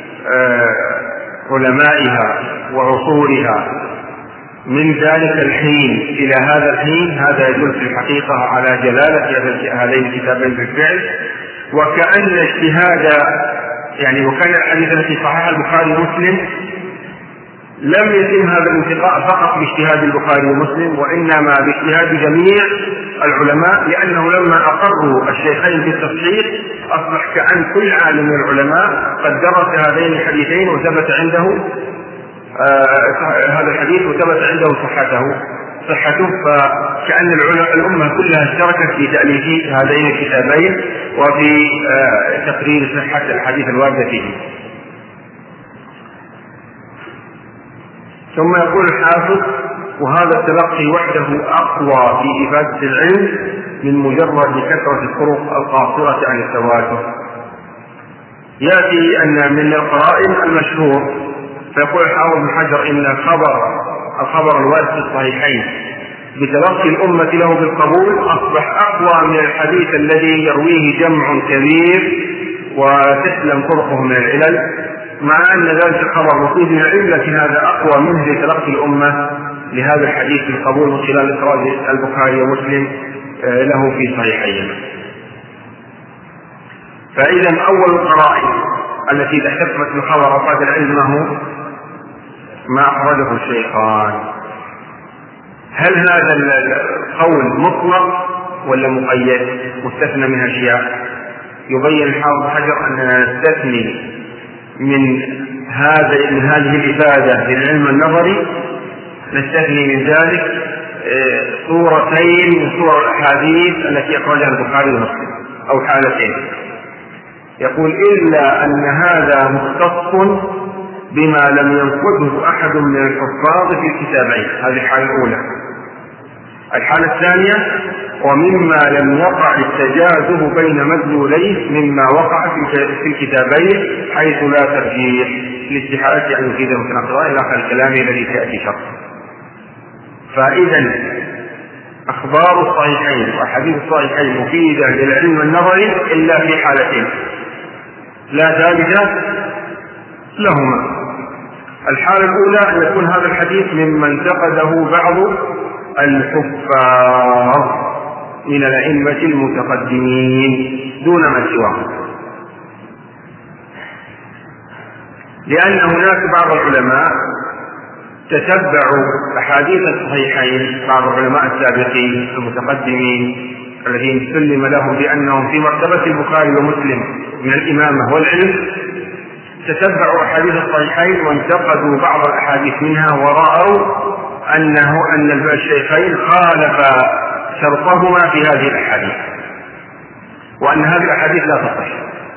علمائها وعصورها من ذلك الحين إلى هذا الحين، هذا يدل في الحقيقة على جلالة هذين الكتابين بالفعل. وكأن اجتهاد يعني وكان الحديث التي صححها البخاري ومسلم لم يتم هذا الانتقاء فقط باجتهاد البخاري ومسلم، وإنما باجتهاد جميع العلماء، لأنه لما أقروا الشيخين بالتصحيح أصبح كأن كل عالم من العلماء قد درس هذين الحديثين وثبت عنده آه هذا الحديث وثبت عنده صحته صحته فكأن الأمة كلها اشتركت في تأليف هذين الكتابين وفي آه تقرير صحة الحديث الوارد فيه. ثم يقول الحافظ: وهذا التلقي وحده أقوى في إفادة العلم من مجرد كثرة الطرق القاصرة عن التواتر. يأتي أن من القرائن المشهور، فيقول الحافظ بن حجر إن الخبر الخبر الوارد في الصحيحين بتلقي الأمة له بالقبول أصبح أقوى من الحديث الذي يرويه جمع كبير وتسلم طرقه من العلل، مع أن ذلك الخبر مفيد من العلم، لكن هذا أقوى منه لتلقي الأمة لهذا الحديث بالقبول من خلال إخراج البخاري ومسلم له في صحيحيهما. فإذا أول القرائن التي تحتفظ بالخبر وفاد العلم هو ما أخرجه الشيخان. هل هذا القول مطلق ولا مقيد مستثنى من أشياء؟ يبين الحافظ حجر أننا نستثني من هذا من هذه الإفادة للعلم النظري، نستثني من ذلك صورتين من صور الأحاديث التي أخرجها البخاري ومسلم أو حالتين. يقول: إلا أن هذا مختص بما لم ينقضه أحد من الحفاظ في الكتابين. هذه الحالة الأولى. الحالة الثانية: ومما لم يقع التجاذب بين مدلوليه مما وقع في الكتابين حيث لا ترجيح لاستحالة أن يفيد المتناقضين إلى آخر الكلام الذي سيأتي شرحه. فإذا أخبار الصحيحين وأحاديث الصحيحين مفيدة للعلم النظري إلا في حالتين لا ثالث لهما. الحالة الأولى أن يكون هذا الحديث مما انتقده بعض الحفاظ من الأئمة المتقدمين دون من سواهم، لأن هناك بعض العلماء تتبعوا أحاديث الصحيحين بعض العلماء السابقين المتقدمين الذين سلم لهم بأنهم في مرتبة البخاري ومسلم من الإمامة والعلم، تتبعوا أحاديث الصحيحين وانتقدوا بعض الأحاديث منها ورأوا أنه أن الشيخين خالفا شرطهما في هذه الأحاديث، وأن هذه الأحاديث لا تصح.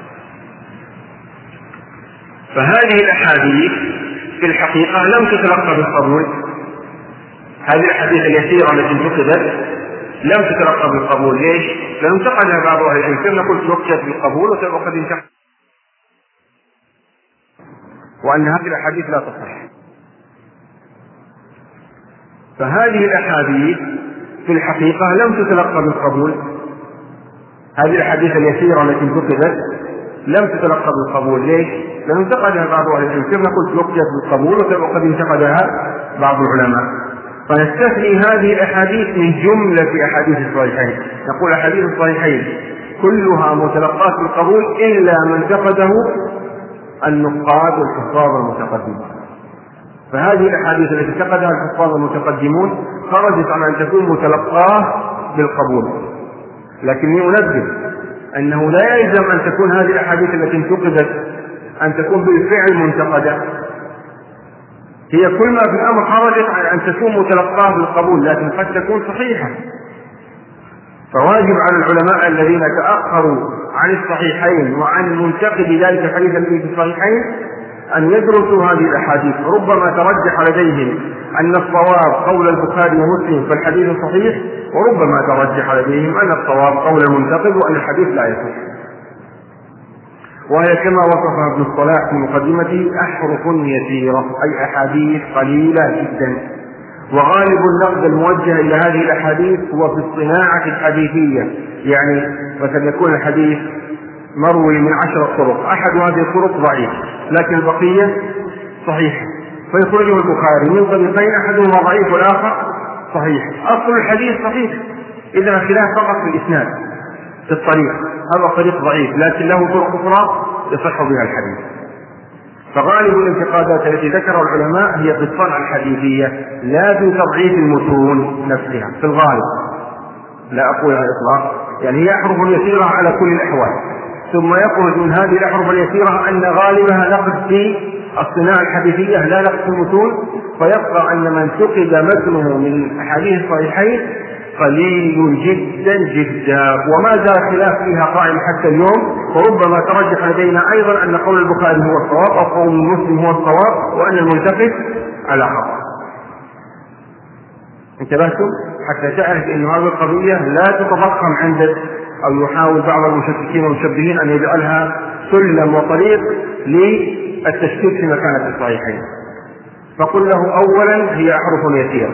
فهذه الأحاديث في الحقيقة لم تتلقى بالقبول. هذه الأحاديث اليسيرة التي انتقدت لم تتلقى بالقبول. ليش؟ لأن انتقدها بعض أهل العلم كما قلت وقفت بالقبول وقد انتقد، وأن هذه الأحاديث لا تصح. فهذه الأحاديث في الحقيقة لم تتلقى بالقبول. هذه الأحاديث اليسيرة التي انتقدت لم تتلقى بالقبول. ليش؟ لأن انتقدها بعض أهل العلم كما قلت وقفت بالقبول وقد انتقدها بعض العلماء. فنستثني هذه الأحاديث من جملة أحاديث الصحيحين، نقول أحاديث الصحيحين كلها متلقاة بالقبول إلا من انتقده النقاد والحفاظ المتقدمون. فهذه الأحاديث التي انتقدها الحفاظ المتقدمون خرجت عن أن تكون متلقاة بالقبول. لكني أنبه أنه لا يلزم أن تكون هذه الأحاديث التي انتقدت أن تكون بالفعل منتقدة. هي كل ما في الأمر خرجت عن أن تكون متلقاة بالقبول، لكن قد تكون صحيحة. فواجب على العلماء الذين تأخروا عن الصحيحين وعن منتقد ذلك الحديث الذي في الصحيحين أن يدرسوا هذه الأحاديث. ربما ترجح لديهم أن الصواب قول البخاري ومسلم فالحديث صحيح، وربما ترجح لديهم أن الصواب قول المنتقد وأن الحديث لا يصح. وهي كما وصفها ابن الصلاح في مقدمته أحرف يسيرة، أي أحاديث قليلة جدا. وغالب النقد الموجه إلى هذه الأحاديث هو في الصناعة الحديثية، يعني مثلا يكون الحديث مروي من عشرة طرق، أحد هذه الطرق ضعيف لكن البقية صحيح، فيخرجه البخاري من طريقين أحدهما ضعيف والآخر صحيح. أصل الحديث صحيح، إذا خلاف فقط في الإسناد في الطريق، هذا الطريق ضعيف لكن له طرق أخرى يصح بها الحديث. فغالب الانتقادات التي ذكرها العلماء هي في الصنعة الحديثية لا في تضعيف المتون نفسها في الغالب، لا أقول على الإطلاق، يعني هي أحرف يسيرة على كل الأحوال. ثم يخرج من هذه الأحرف اليسيرة أن غالبها نقد في الصناعة الحديثية لا نقد في المتون، فيبقى أن من انتقد متنه من أحاديث الصحيحين قليل جدا جدا، وما زال خلاف فيها قائم حتى اليوم. وربما ترجح لدينا أيضا أن قول البخاري هو الصواب أو قول مسلم هو الصواب وأن المنتقد على خطأ. انتبهتم؟ حتى تعرف أن هذه القضية لا تتضخم عندك، أو يحاول بعض المشككين والمشبهين أن يجعلها سلم وطريق للتشكيك في مكانة الصحيحين. فقل له أولا هي أحرف يسيرة،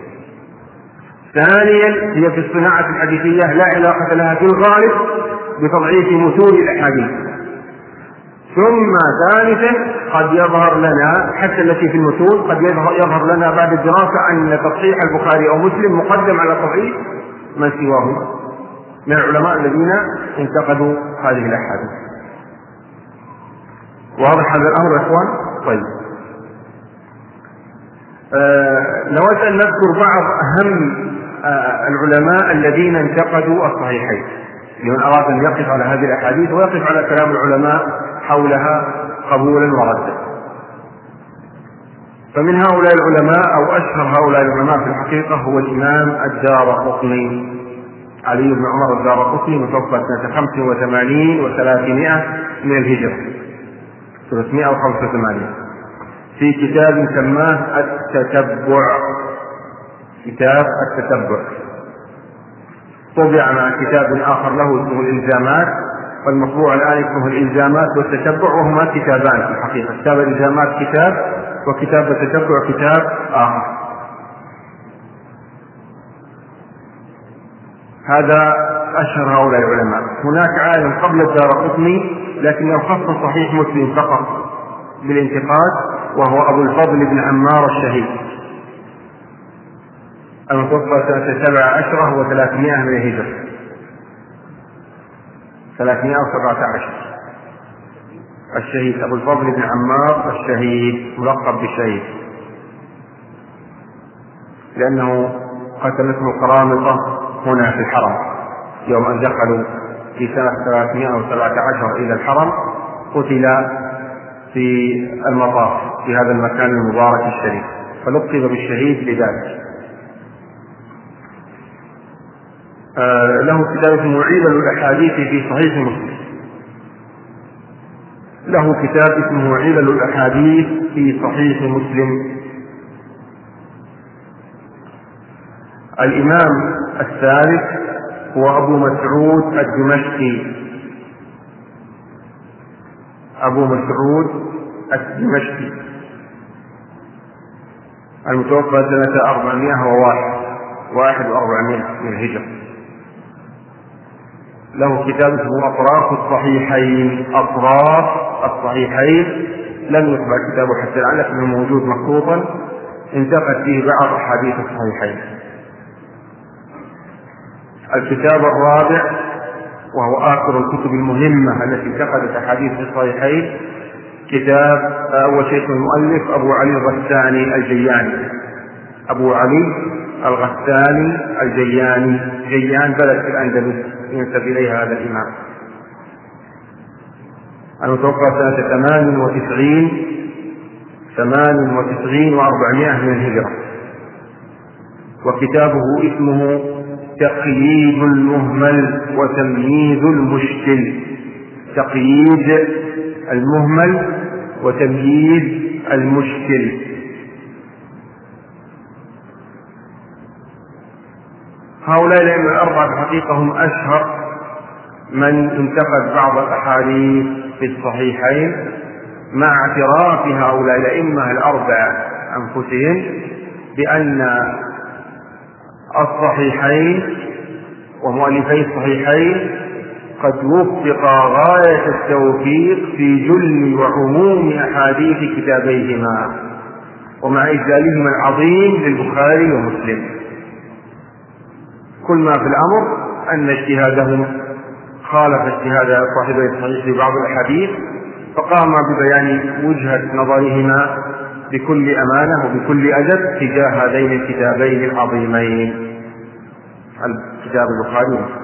ثانيا هي في الصناعة الحديثية لا علاقة لها في الغالب بتضعيف متون الأحاديث، ثم ثالثا قد يظهر لنا حتى التي في المتون قد يظهر لنا بعد الدراسة أن تصحيح البخاري أو مسلم مقدم على تصحيح من سواهم من العلماء الذين انتقدوا هذه الأحاديث. واضح هذا الأمر يا إخوان؟ طيب، آه نود أن نذكر بعض أهم آه العلماء الذين انتقدوا الصحيحين لمن أراد أن يقف على هذه الأحاديث ويقف على كلام العلماء حولها قبولا وردا. فمن هؤلاء العلماء أو أشهر هؤلاء العلماء في الحقيقة هو الإمام الدارقطني علي بن عمر الدارقطني، متوفى سنة خمس وثمانين وثلاثمائة من الهجرة، ثلاثمائة وخمسة وثمانين، في كتاب سماه التتبع، كتاب التتبع. طبع مع كتاب آخر له اسمه الإلزامات، والمطبوع الآن اسمه الإلزامات والتتبع، وهما كتابان في الحقيقة، كتاب الإلزامات كتاب وكتاب التتبع كتاب آخر. هذا أشهر هؤلاء العلماء. هناك عالم قبل الدارقطني لكنه خص صحيح مسلم فقط بالانتقاد، وهو أبو الفضل بن عمار الشهيد، المتوفى سنة سبع عشرة وثلاثمائة من الهجرة، ثلاثمائة وسبعة عشر، الشهيد أبو الفضل بن عمار الشهيد، ملقب بالشهيد. لأنه قتلته القرامطة هنا في الحرم يوم أن دخلوا في سنة ثلاثمائة وسبعة عشر إلى الحرم، قتل في المطاف في هذا المكان المبارك الشريف، فلقب بالشهيد لذلك. آه له كتاب اسمه علل الأحاديث في صحيح مسلم، له كتاب اسمه علل الأحاديث في صحيح مسلم. الإمام الثالث هو أبو مسعود الدمشقي، أبو مسعود الدمشقي المتوفى سنة أربعمائة وواحد وأربعمائة من الهجرة. له كتاب اسمه أطراف الصحيحين، أطراف الصحيحين، لم يطبع كتابه حتى الآن لكنه موجود مخطوطا، انتقد فيه بعض أحاديث الصحيحين. الكتاب الرابع وهو آخر الكتب المهمة التي انتقدت أحاديث الصحيحين كتاب أول شيخ المؤلف أبو علي الغساني الجياني، أبو علي الغساني الجياني، جيان بلد في الأندلس ينسب إليها هذا الإمام، المتوفى سنة ثمان وتسعين ثمان وتسعين وأربعمائة من الهجرة. وكتابه اسمه تقييد المهمل وتمييز المشكل، تقييد المهمل وتمييز المشكل. هؤلاء الأئمة الأربعة الحقيقة هم أشهر من انتقد بعض الأحاديث في الصحيحين، مع اعتراف هؤلاء الأئمة الأربعة أنفسهم بأن الصحيحين ومؤلفي الصحيحين قد وفقا غاية التوفيق في جل وعموم أحاديث كتابيهما، ومع إجلالهما العظيم للبخاري ومسلم. كل ما في الأمر أن اجتهادهم خالف اجتهاد صاحبي الصحيح في بعض الأحاديث، فقام ببيان وجهة نظرهما بكل أمانة وبكل أدب تجاه هذين الكتابين العظيمين، الكتاب البخاري ومسلم.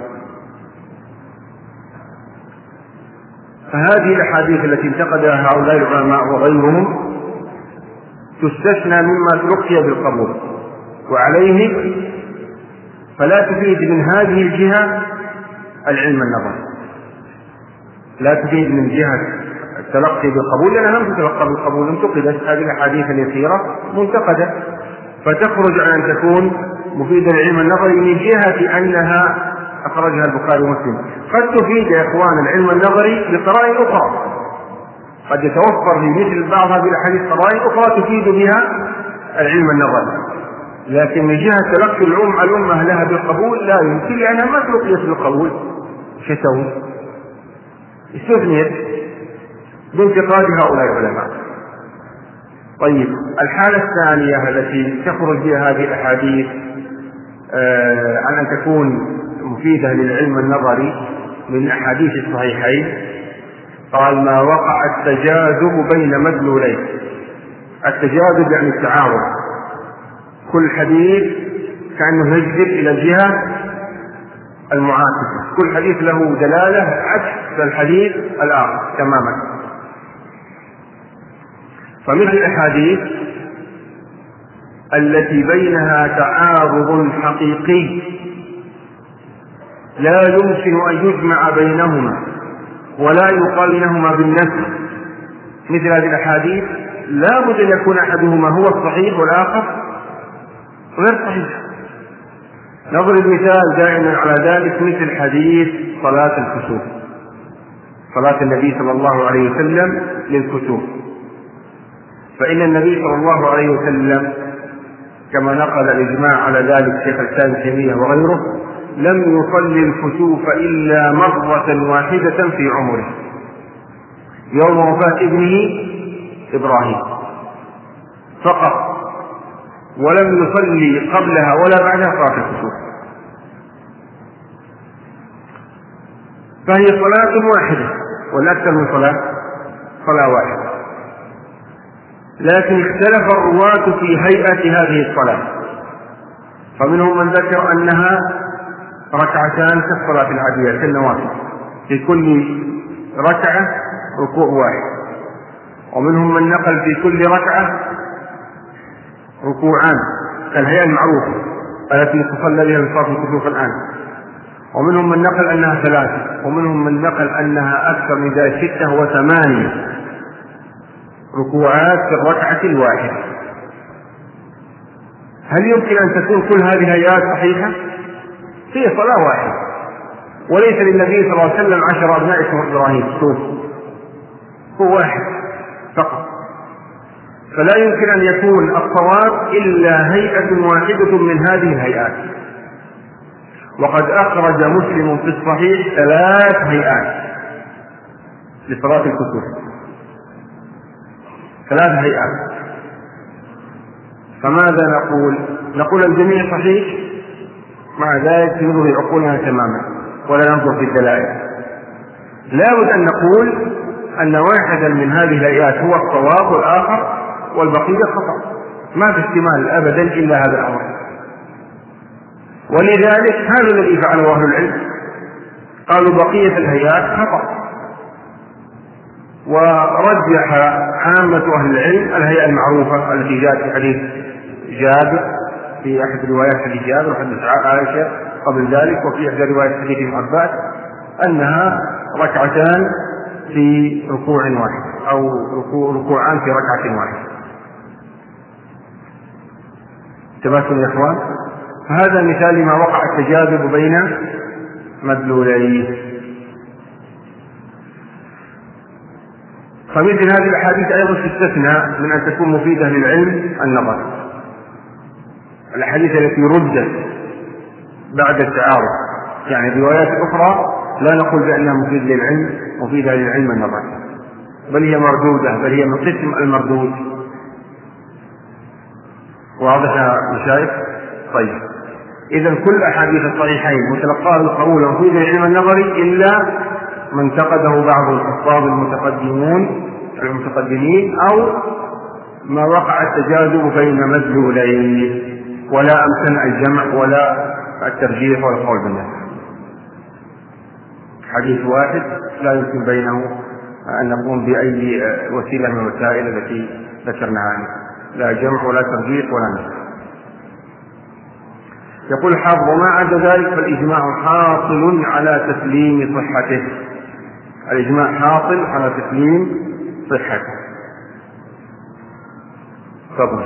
فهذه الأحاديث التي انتقدها هؤلاء العلماء وغيرهم تستثنى مما تلقي بالقبول، وعليه فلا تفيد من هذه الجهة العلم النظري، لا تفيد من جهة التلقي بالقبول، لأنها لم تتلقى بالقبول، انتقدت هذه الأحاديث اليسيرة منتقدة، فتخرج عن أن تكون مفيدة للعلم النظري من جهة أنها أخرجها البخاري ومسلم. قد تفيد يا إخوان العلم النظري بقرائن أخرى، قد يتوفر في مثل بعض هذه الأحاديث قرائن أخرى تفيد بها العلم النظري، لكن من جهة تلقي الأمة الأمة لها بالقبول لا يمكن، لأنها ما تلقيت بالقبول. شو تسوي؟ استثنيت بانتقاد هؤلاء العلماء. طيب، الحالة الثانية التي تخرج بها هذه الأحاديث آه عن أن تكون مفيدة للعلم النظري من أحاديث الصحيحين، قال ما وقع التجاذب بين مدلولين. التجاذب يعني التعارض، كل حديث كأنه يجذب إلى الجهة المعاكسة، كل حديث له دلالة عكس الحديث الآخر تماما. فمثل الأحاديث التي بينها تعارض حقيقي لا يمكن أن يجمع بينهما ولا يقال بينهما بالنسخ، مثل هذه الأحاديث لا بد أن يكون أحدهما هو الصحيح والآخر غير صحيح. نضرب مثال دائما على ذلك مثل حديث صلاة الكسوف، صلاة النبي صلى الله عليه وسلم للكسوف، فإن النبي صلى الله عليه وسلم كما نقل الإجماع على ذلك شيخ الإسلام ابن تيمية وغيره لم يصلي الكسوف إلا مرة واحدة في عمره، يوم وفاة ابنه إبراهيم فقط، ولم يصلي قبلها ولا بعدها صلاة الكسوف. فهي صلاة واحدة ولا أكثر من صلاة، صلاة واحدة، لكن اختلف الرواة في هيئة هذه الصلاة، فمنهم من ذكر أنها ركعتان كالصلاة العادية كالنوافل، في كل ركعة ركوع واحد. ومنهم من نقل في كل ركعة ركوعان كالهيئة المعروفة التي تصلى بها في صلاة الكسوف الآن. ومنهم من نقل أنها ثلاثة، ومنهم من نقل أنها أكثر من ذلك ستة وثمانية ركوعات في الركعة الواحدة. هل يمكن أن تكون كل هذه الهيئات صحيحة؟ هي صلاة واحدة، وليس للنبي صلى الله عليه وسلم عشر أبناء اسمه إبراهيم، هو واحد فقط. فلا يمكن أن يكون الصواب إلا هيئة واحدة من هذه الهيئات. وقد أخرج مسلم في الصحيح ثلاث هيئات لصلاة الكسوف، ثلاث هيئات. فماذا نقول؟ نقول الجميع صحيح، مع ذلك نلغي عقولنا تماما ولا ننظر في الدلائل. لا بد أن نقول أن واحدا من هذه الهيئات هو الصواب والآخر والبقية خطأ، ما في احتمال أبدا إلا هذا الأمر. ولذلك هذا الذي فعله أهل العلم، قالوا بقية الهيئات خطأ، ورجح عامة أهل العلم الهيئة المعروفة التي جاءت في حديث جابر، في أحد روايات حديث جابر وحديث عائشة قبل ذلك، وفي أحد روايات حديث ابن عباس، أنها ركعتان في ركوع واحد أو ركوعان في ركعة واحدة. انتبهتم يا إخوان؟ هذا مثال لما وقع التجاذب بين مدلولين. فمثل هذه الأحاديث أيضا تستثنى من أن تكون مفيدة للعلم النظر، الأحاديث التي ردت بعد التعارض، يعني روايات أخرى لا نقول بأنها مفيدة للعلم مفيدة للعلم النظر، بل هي مردودة، بل هي من قسم المردود. واضح يا مشايخ؟ طيب، إذا كل أحاديث الصحيحين متلقاها بالقبول مفيدة للعلم النظري إلا ما انتقده بعض الحفاظ المتقدمون المتقدمين أو ما وقع التجاذب بين مدلولين، ولا أمكن الجمع ولا الترجيح ولا القول بالنفس. حديث واحد لا يمكن بينه أن نقوم بأي وسيلة من الوسائل التي ذكرناها عنها، لا جمع ولا ترجيح ولا نفس. يقول الحافظ: وما عدا ذلك فالإجماع حاصل على تسليم صحته. الإجماع حاصل على تسليم صحته. تفضل.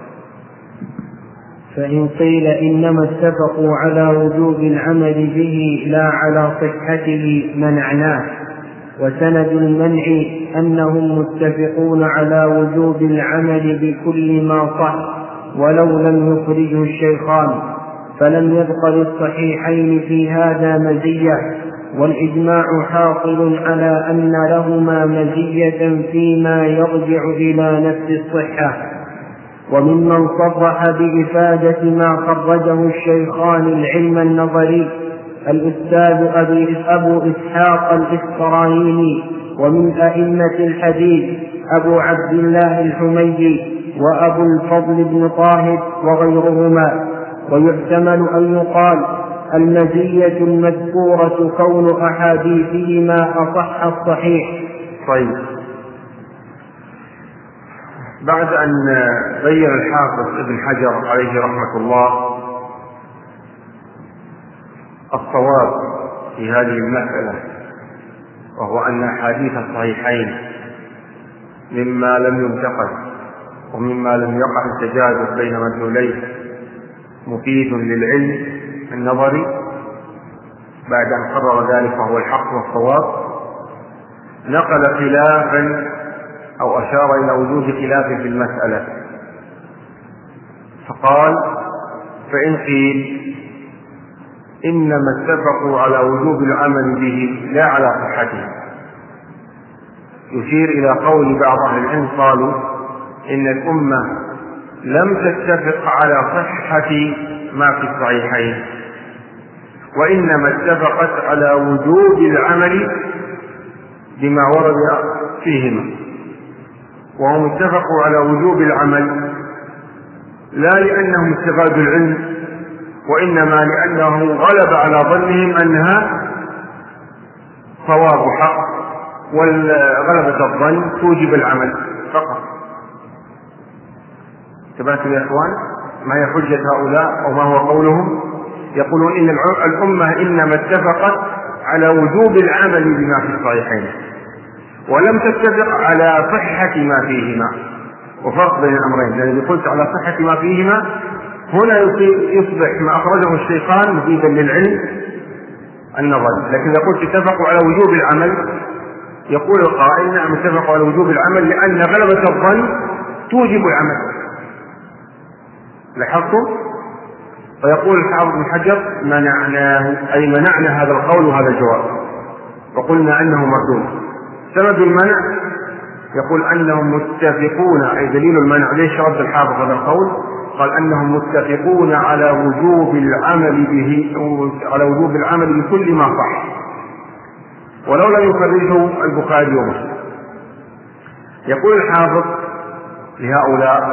فإن قيل إنما اتفقوا على وجوب العمل به لا على صحته منعناه، وسند المنع أنهم متفقون على وجوب العمل بكل ما صح ولو لم يخرجه الشيخان، فلم يبق للصحيحين في هذا مزية، والإجماع حاصل على أن لهما مزية فيما يرجع إلى نفس الصحة. وممن صرح بإفادة ما خرجه الشيخان العلم النظري الأستاذ أبو إسحاق الإسفرايني، ومن أئمة الحديث أبو عبد الله الحميدي وأبو الفضل بن طاهر وغيرهما. ويحتمل أن يقال المزية المذكورة كون أحاديثهما أصح الصحيح. طيب، بعد أن بين الحافظ ابن حجر عليه رحمة الله الصواب في هذه المسألة، وهو أن أحاديث الصحيحين مما لم ينتقد ومما لم يقع التجاذب بين مدلولين مفيد للعلم النظري، بعد أن قرر ذلك وهو الحق والصواب، نقل خلافا أو أشار إلى وجود خلاف في المسألة، فقال: فإن قيل إنما اتفقوا على وجوب العمل به لا على صحته، يشير إلى قول بعض أهل العلم قالوا إن الأمة لم تتفق على صحة ما في الصحيحين، وإنما اتفقت على وجوب العمل بما ورد فيهما، وهم اتفقوا على وجوب العمل لا لأنهم استفادوا العلم وإنما لأنه غلب على ظنهم أنها صواب حق، والغلبة الظن توجب العمل فقط. انتبهتم يا إخوان؟ ما هي حجة هؤلاء أو ما هو قولهم؟ يقولون إن الأمة إنما اتفقت على وجوب العمل بما في الصحيحين، ولم تتفق على صحة ما فيهما. وفرق بين الأمرين، لأن إذا قلت على صحة ما فيهما هنا يصبح ما أخرجه الشيخان مفيدا للعلم النظري، لكن إذا قلت اتفقوا على وجوب العمل يقول القائل نعم اتفقوا على وجوب العمل لأن غلبة الظن توجب العمل. لاحظتم؟ فيقول الحافظ بن حجر منعناه، أي منعنا هذا القول وهذا الجواب، وقلنا أنه مردود. سبب المنع يقول أنهم متفقون، أي دليل المنع. ليش رد الحافظ هذا القول؟ قال أنهم متفقون على وجوب العمل به، على وجوب العمل بكل ما صح، ولولا يخرجه البخاري ومسلم. يقول الحافظ لهؤلاء،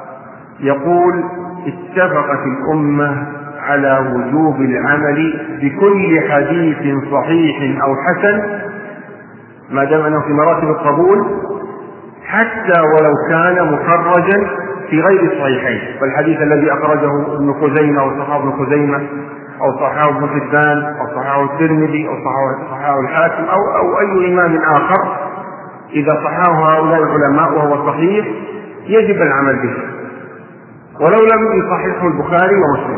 يقول اتفقت الأمة على وجوب العمل بكل حديث صحيح أو حسن ما دام أنه في مراتب القبول، حتى ولو كان مخرجا في غير الصحيحين. فالحديث الذي أخرجه ابن خزيمة أو صححه ابن خزيمة أو صححه ابن حبان أو صححه الترمذي أو صححه الحاكم أو أو أي إمام آخر، إذا صححه هؤلاء العلماء وهو صحيح يجب العمل به، ولو لم يصححه البخاري ومسلم.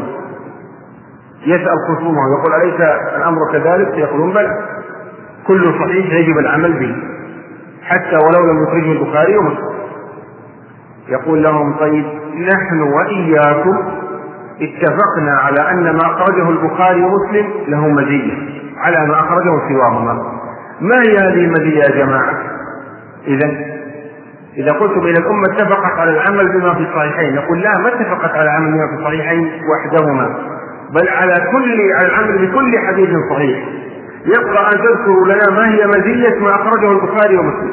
يسأل خصومه ويقول أليس الأمر كذلك؟ يقولون بل، كل صحيح يجب العمل به حتى ولو لم يخرجه البخاري ومسلم. يقول لهم طيب نحن وإياكم اتفقنا على أن ما أخرجه البخاري ومسلم له مزية على ما أخرجه سواهما. ما هي هذه المزية يا جماعة؟ إذن إذا قلتم إلى الأمة اتفقت على العمل بما في الصحيحين، نقول لا، ما اتفقت على العمل بما في الصحيحين وحدهما، بل على كل على العمل بكل حديث صحيح. يبقى أن تذكروا لنا ما هي مزية ما أخرجه البخاري ومسلم.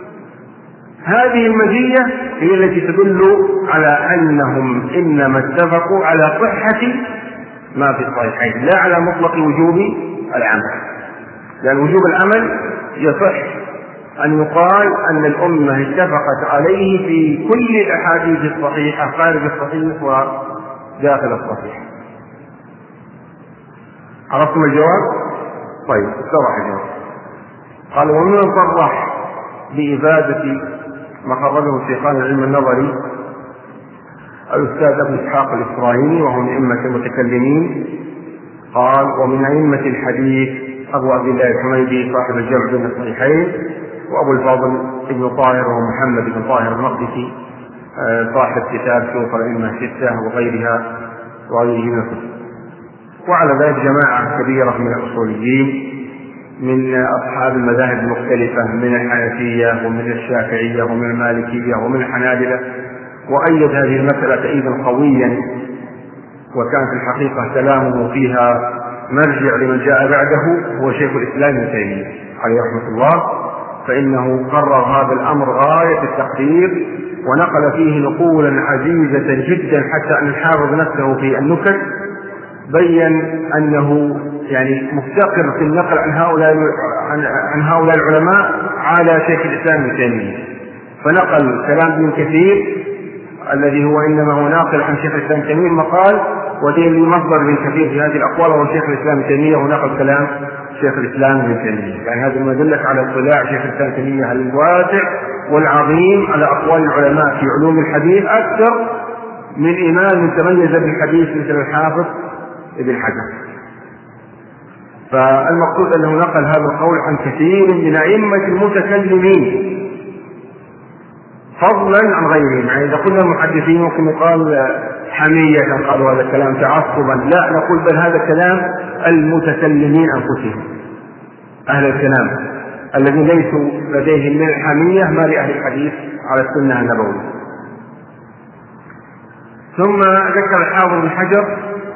هذه المزية هي التي تدل على أنهم إنما اتفقوا على صحة ما في الصحيحين، لا على مطلق وجوب العمل، لأن وجوب العمل يصح أن يقال أن الأمة اتفقت عليه في كل الأحاديث الصحيحة خارج الصحيح وداخل الصحيح. عرفتم الجواب؟ طيب اتضح الجواب. قال ومن صرح بإبادة ما خرجه شيخان العلم النظري الأستاذ أبو إسحاق الإسرائيلي وهو من أئمة المتكلمين، قال ومن أئمة الحديث أبو عبد الله الحميدي صاحب الجمع بين الصحيحين، وأبو الفاضل ابن طاهر ومحمد بن طاهر المقدسي صاحب كتاب شيوخ الأئمة الستة وغيرها وغيره من الكتب. وعلى ذلك جماعة كبيرة من الأصوليين من أصحاب المذاهب المختلفة من الحنفية ومن الشافعية ومن المالكية ومن الحنابلة، وأيد هذه المسألة أيضا قويا، وكان في الحقيقة كلامه فيها مرجع لمن جاء بعده هو شيخ الإسلام ابن تيمية عليه رحمة الله، فإنه قرر هذا الأمر غاية التقرير ونقل فيه نقولا عزيزة جدا، حتى أن الحافظ نفسه في النكت بين أنه يعني مفتقر في النقل عن هؤلاء عن هؤلاء العلماء على شيخ الإسلام ابن تيمية، فنقل كلام ابن كثير الذي هو إنما هو ناقل عن شيخ الإسلام ابن تيمية مقال، ودين مصدر ابن كثير في هذه الأقوال هو شيخ الإسلام ابن تيمية، ونقل كلام شيخ الإسلام ابن تيمية. يعني هذا ما يدلك على اطلاع شيخ الإسلام ابن تيمية الواسع والعظيم على أقوال العلماء في علوم الحديث أكثر من إمام تميز بالحديث مثل الحافظ ابن حجر. فالمقصود أنه نقل هذا القول عن كثير من أئمة المتكلمين فضلا عن غيرهم. يعني إذا قلنا المحدثين ممكن يقال حمية قالوا هذا الكلام تعصبا، لا، نقول بل هذا كلام المتكلمين أنفسهم، أهل الكلام الذين ليسوا لديهم من الحمية ما لأهل الحديث على السنة النبوية. ثم ذكر الحافظ بن حجر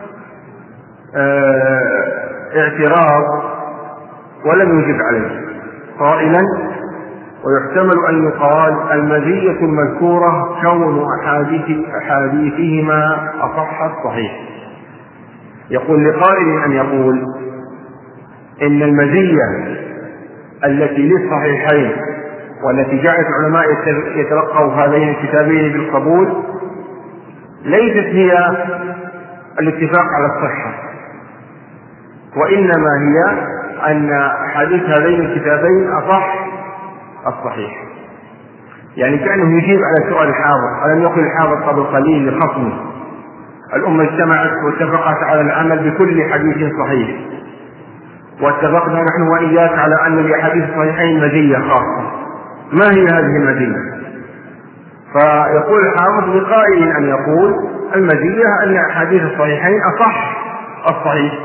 اه اعتراض ولم يجب عليه قائلا ويحتمل أن يقال المزية المذكورة كون أحاديث أحاديثهما أصح الصحيح. يقول لقائل أن يقول إن المزية التي للصحيحين والتي جعلت العلماء يتلقوا هذين الكتابين بالقبول ليست هي الاتفاق على الصحة، وإنما هي أن حديث هذين الكتابين أصح الصحيح. يعني كأنه يجيب على سؤال الحافظ، ألم يقل الحافظ قبل قليل لخصمه الأمة اجتمعت واتفقت على العمل بكل حديث صحيح، واتفقنا نحن وإياك على أن لأحاديث الصحيحين مزية خاصة، ما هي هذه المزية؟ فيقول الحافظ لقائل أن يقول المزية أن أحاديث الصحيحين أصح الصحيح.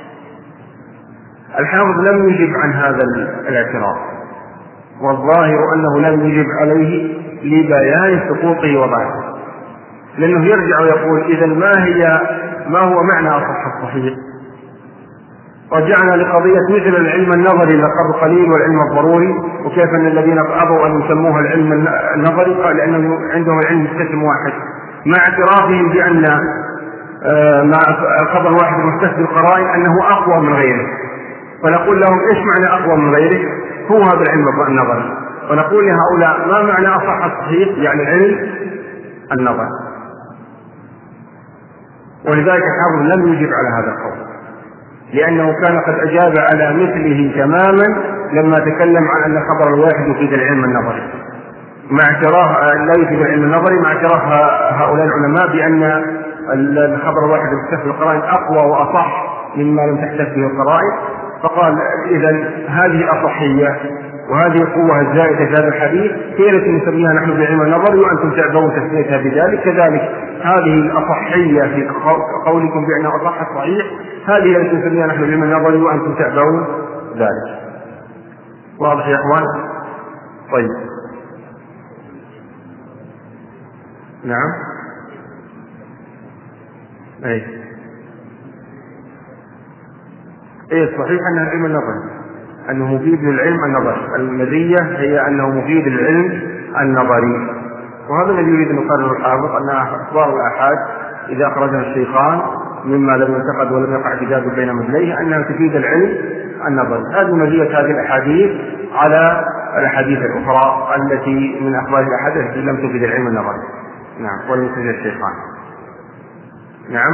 الحافظ لم يجب عن هذا الاعتراض، والظاهر أنه لم يجب عليه لبيان سقوطه وضعفه، لأنه يرجع ويقول إذا ما هي ما هو معنى أصح الصحيح؟ رجعنا لقضية مثل العلم النظري لقبل قليل والعلم الضروري، وكيف أن الذين أبوا أن يسموها العلم النظري قال لأنه عندهم العلم بقسم واحد، مع اعترافهم بأن مع الخبر الواحد المختص بالقرائن أنه أقوى من غيره. فنقول لهم إيش معنى أقوى من غيره؟ هو هذا العلم النظري. ونقول لهؤلاء ما معنى أصح الصحيح؟ يعني العلم النظري. ولذلك الحافظ لم يجب على هذا القول، لأنه كان قد أجاب على مثله تماما لما تكلم عن أن الخبر الواحد يفيد العلم النظري، مع اعتراف لا يفيد العلم النظري مع اعتراف هؤلاء العلماء بأن الخبر الواحد المختص بالقرائن أقوى وأصح مما لم تحتف به القرائن. فقال إذا هذه الأصحية وهذه القوة الزائدة في هذا الحديث هي التي نسميها نحن بعلم النظر وأنتم تعبون تسميتها بذلك، كذلك هذه الأصحية في قولكم بأنها أصح الصحيح هذه التي نسميها نحن بعلم النظر وأنتم تعبون ذلك. واضح يا أخوان؟ طيب نعم أي إيه الصحيح أنها العلم النظري، أنه مفيد للعلم النظري. المزية هي أنه مفيد للعلم النظري، وهذا الذي يريد أن يقرر الحافظ أن أخبار الآحاد إذا أخرجها الشيخان مما لم ينتقد ولم يقع جدال بين مثليه أنها تفيد العلم النظري. هذه مزية هذه الأحاديث على الأحاديث الأخرى التي من أخبار الآحاد التي لم تفيد العلم النظري. نعم ولم تفيد الشيخان. نعم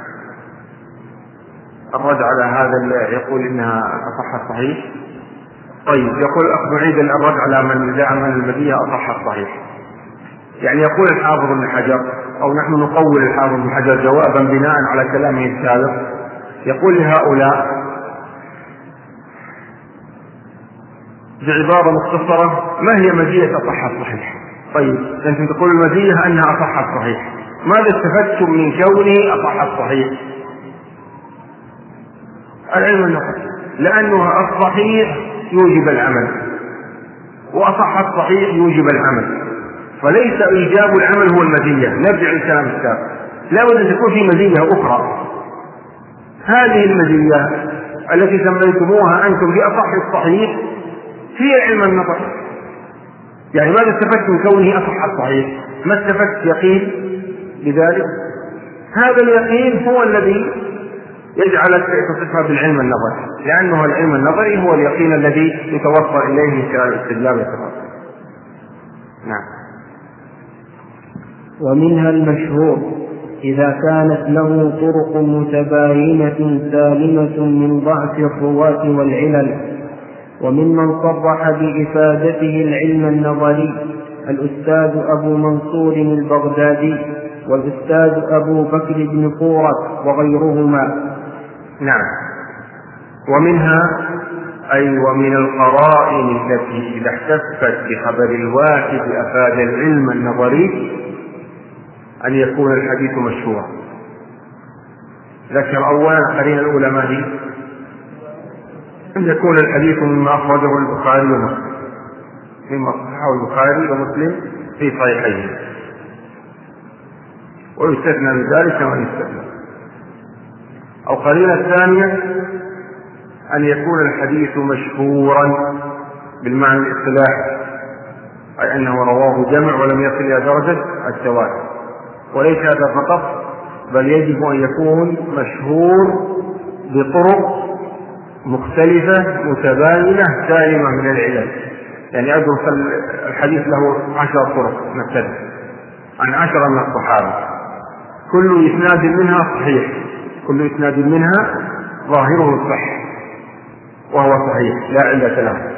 الرد على هذا يقول إنها أصح الصحيح. طيب يقول الأخ نعيد الرد على من زعم أن المزية أصح الصحيح. يعني يقول الحافظ ابن حجر أو نحن نقول الحافظ ابن حجر جوابا بناء على كلامه السابق، يقول لهؤلاء بعبارة مختصرة ما هي مزية أصح الصحيح؟ طيب أنتم تقول المزية أنها أصح الصحيح، ماذا استفدتم من كونه أصح الصحيح؟ العلم النظري، لأنه الصحيح يوجب العمل وأصح الصحيح يوجب العمل، فليس إيجاب العمل هو المزية. نرجع للكلام السابق، لا بد أن تكون في مزية أخرى. هذه المزية التي سميتموها أنتم بأصح الصحيح هي علم النظر. يعني ماذا استفدت من كونه أصح الصحيح؟ ما استفدت يقين بذلك؟ هذا اليقين هو الذي يجعلك تصفها بالعلم النظري، لأنه العلم النظري هو اليقين الذي يتوصل إليه من خلال الاستدلال والتفاصيل. نعم. ومنها المشهور إذا كانت له طرق متباينة سالمة من ضعف الرواة والعلل. وممن صرح بإفادته العلم النظري الأستاذ أبو منصور البغدادي والأستاذ أبو بكر بن فورة وغيرهما. نعم. ومنها أي ومن القرائن التي إذا احتفت بخبر الواحد أفاد العلم النظري أن يكون الحديث مشهورا. ذكر أولا القرينة الأولى ما هي؟ أن يكون الحديث مما أخرجه البخاري ومسلم، مما صححه البخاري ومسلم في صحيحين، ويستثنى من ذلك ما يستثنى. أو قرينة الثانية أن يكون الحديث مشهورا بالمعنى الاصطلاحي، أي أنه رواه جمع ولم يصل إلى درجة التواتر. وليس هذا فقط، بل يجب أن يكون مشهور بطرق مختلفة متباينة سالمة من العلل. يعني أدرس الحديث له عشر طرق مثلا عن عشرة من الصحابة، كل إسناد منها صحيح، كل إسناد منها ظاهره الصح وهو صحيح لا علة له.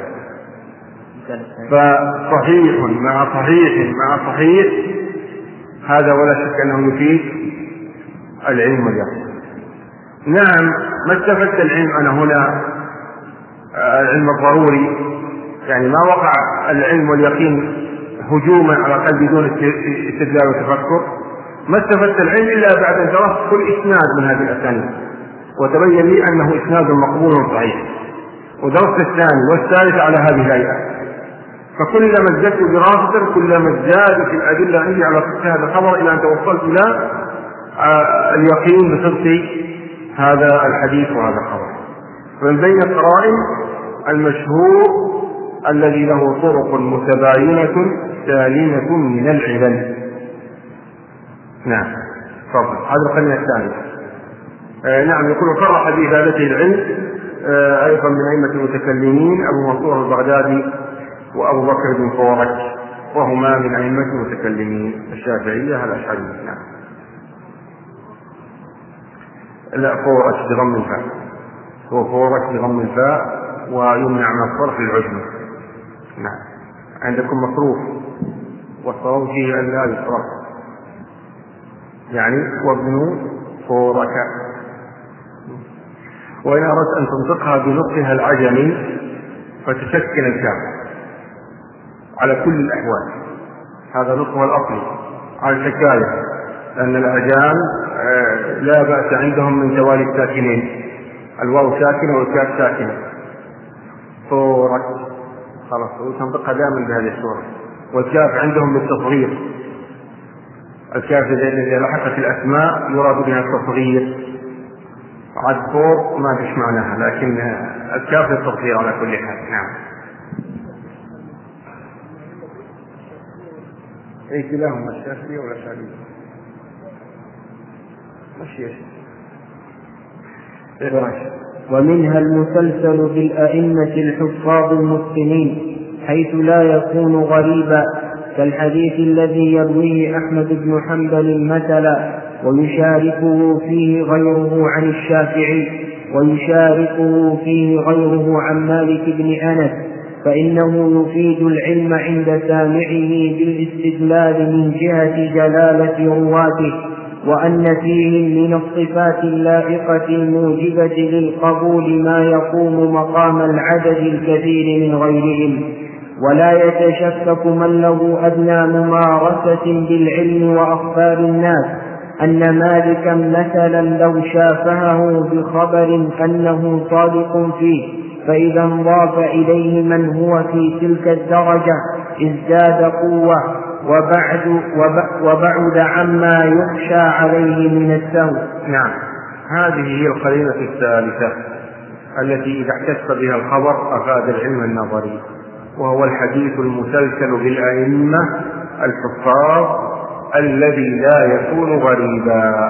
فصحيح مع صحيح مع صحيح هذا ولا شك أنه يفيد العلم واليقين. نعم، ما استفدت العلم أنا هنا العلم الضروري، يعني ما وقع العلم واليقين هجوما على القلب بدون استدلال وتفكر. ما استفدت العلم إلا بعد أن درست كل إسناد من هذه الأسانيد وتبين لي أنه إسناد مقبول صحيح، ودرست الثاني والثالث على هذه الهيئة. فكلما ازددت دراسة كلما ازدادت الأدلة عندي على صحة هذا الخبر إلى أن توصلت إلى اليقين بصدق هذا الحديث وهذا الخبر. فمن بين القرائن المشهور الذي له طرق متباينة سالمة من العلل. نعم، تفضل. هذا القرن الثاني. آه نعم، يقول صرح بإفادته العلم آه أيضا من أئمة المتكلمين أبو منصور البغدادي وأبو بكر بن فورك، وهما من أئمة المتكلمين الشافعية الأشعرية. نعم. لا، فورك بضم الفاء، هو فورك بضم الفاء ويمنع من الصرف العجم. نعم. عندكم مصروف والصواب فيه أن لا يصرف، يعني وابن فورك. وإن أردت أن تنطقها بنطقها العجمي فتسكن الكاف على كل الأحوال، هذا نطقها الأصلي على الحكاية، لأن الأعجام لا بأس عندهم من توالي الساكنين، الواو ساكنة والكاف ساكنة. فورك خلاص، وتنطقها دائما بهذه الصورة. والكاف عندهم بالتصغير، الكاف إذا لحقت الأسماء يراد بها التصغير، عاد فوق ما فيش معناها، لكن الكاف للتصغير على كل حال. نعم. أي كلاهما الشافعي ولا الشافعي؟ ماشي. ومنها المسلسل بالأئمة الحفاظ المتقنين حيث لا يكون غريبا، كالحديث الذي يرويه أحمد بن حنبل مثلا ويشاركه فيه غيره عن الشافعي، ويشاركه فيه غيره عن مالك بن أنس، فإنه يفيد العلم عند سامعه بالاستدلال من جهة جلالة رواته، وأن فيهم من الصفات اللائقة الموجبة للقبول ما يقوم مقام العدد الكثير من غيرهم. ولا يتشكك من له أدنى ممارسة بالعلم وأخبار الناس أن مالكا مثلا لو شافهه بخبر أنه صادق فيه، فإذا انضاف إليه من هو في تلك الدرجة ازداد قوة وبعد, وبعد عما يخشى عليه من السهو. نعم، هذه هي القرينة الثالثة التي إذا احتج بها الخبر أفاد العلم النظري، وهو الحديث المسلسل بالأئمة الحفاظ الذي لا يكون غريبا،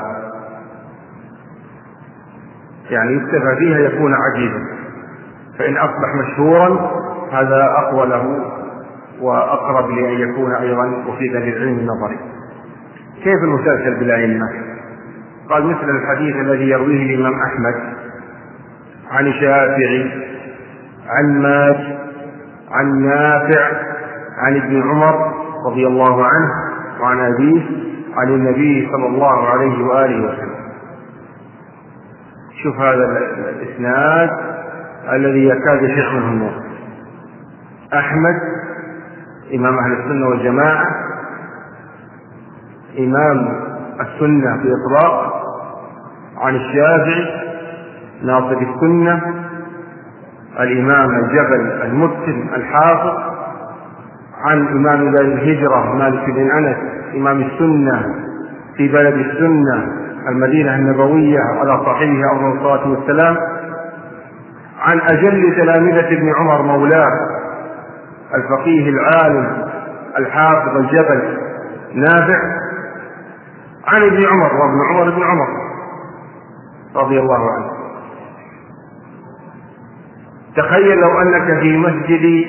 يعني يكتفى فيها يكون عجيبا، فإن أصبح مشهورا هذا أقوى له وأقرب لأن يكون أيضا مفيدا للعلم النظري. كيف المسلسل بالأئمة؟ قال مثل الحديث الذي يرويه الإمام أحمد عن الشافعي عن مالك عن نافع عن ابن عمر رضي الله عنه وعن أبيه عن النبي صلى الله عليه وآله وسلم. شوف هذا الإسناد الذي يكاد يشيخ منه النور. أحمد إمام أهل السنة والجماعة، إمام السنة بإطلاق، عن الشافعي ناصر السنة، الإمام الجبل المتقن الحافظ، عن إمام دار الهجرة مالك بن أنس إمام السنة في بلد السنة المدينة النبوية على صحيحه أفضل الصلاة والسلام، عن أجل تلامذة ابن عمر مولاه الفقيه العالم الحافظ الجبل نافع، عن ابن عمر وابن عمر ابن عمر رضي الله عنه. تخيل لو أنك في مسجد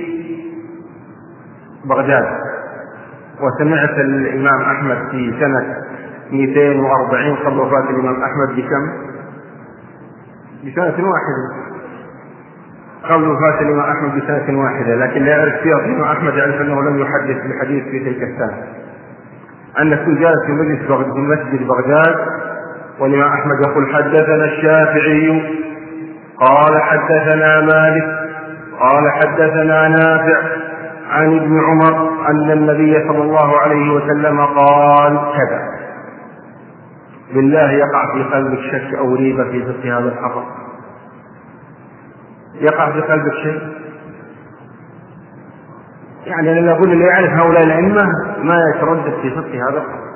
بغداد وسمعت الإمام أحمد في سنة مئتين وأربعين قبل وفاة الإمام أحمد بكم؟ بسنة واحدة، قبل وفاة الإمام أحمد بسنة واحدة، لكن لا يعرف فيها الإمام أحمد، يعرف أنه لم يحدث بحديث في تلك السنة. أن كل جالس في مجلس في مسجد بغداد والإمام أحمد يقول حدثنا الشافعي قال حدثنا مالك قال حدثنا نافع عن ابن عمر أن النبي صلى الله عليه وسلم قال كذا. بالله يقع في قلبك شك أو ريبة في فقه هذا الخبر؟ يقع في قلبك شيء؟ يعني أنا أقول اللي يعرف هؤلاء الأئمة ما يتردد في فقه هذا الخبر.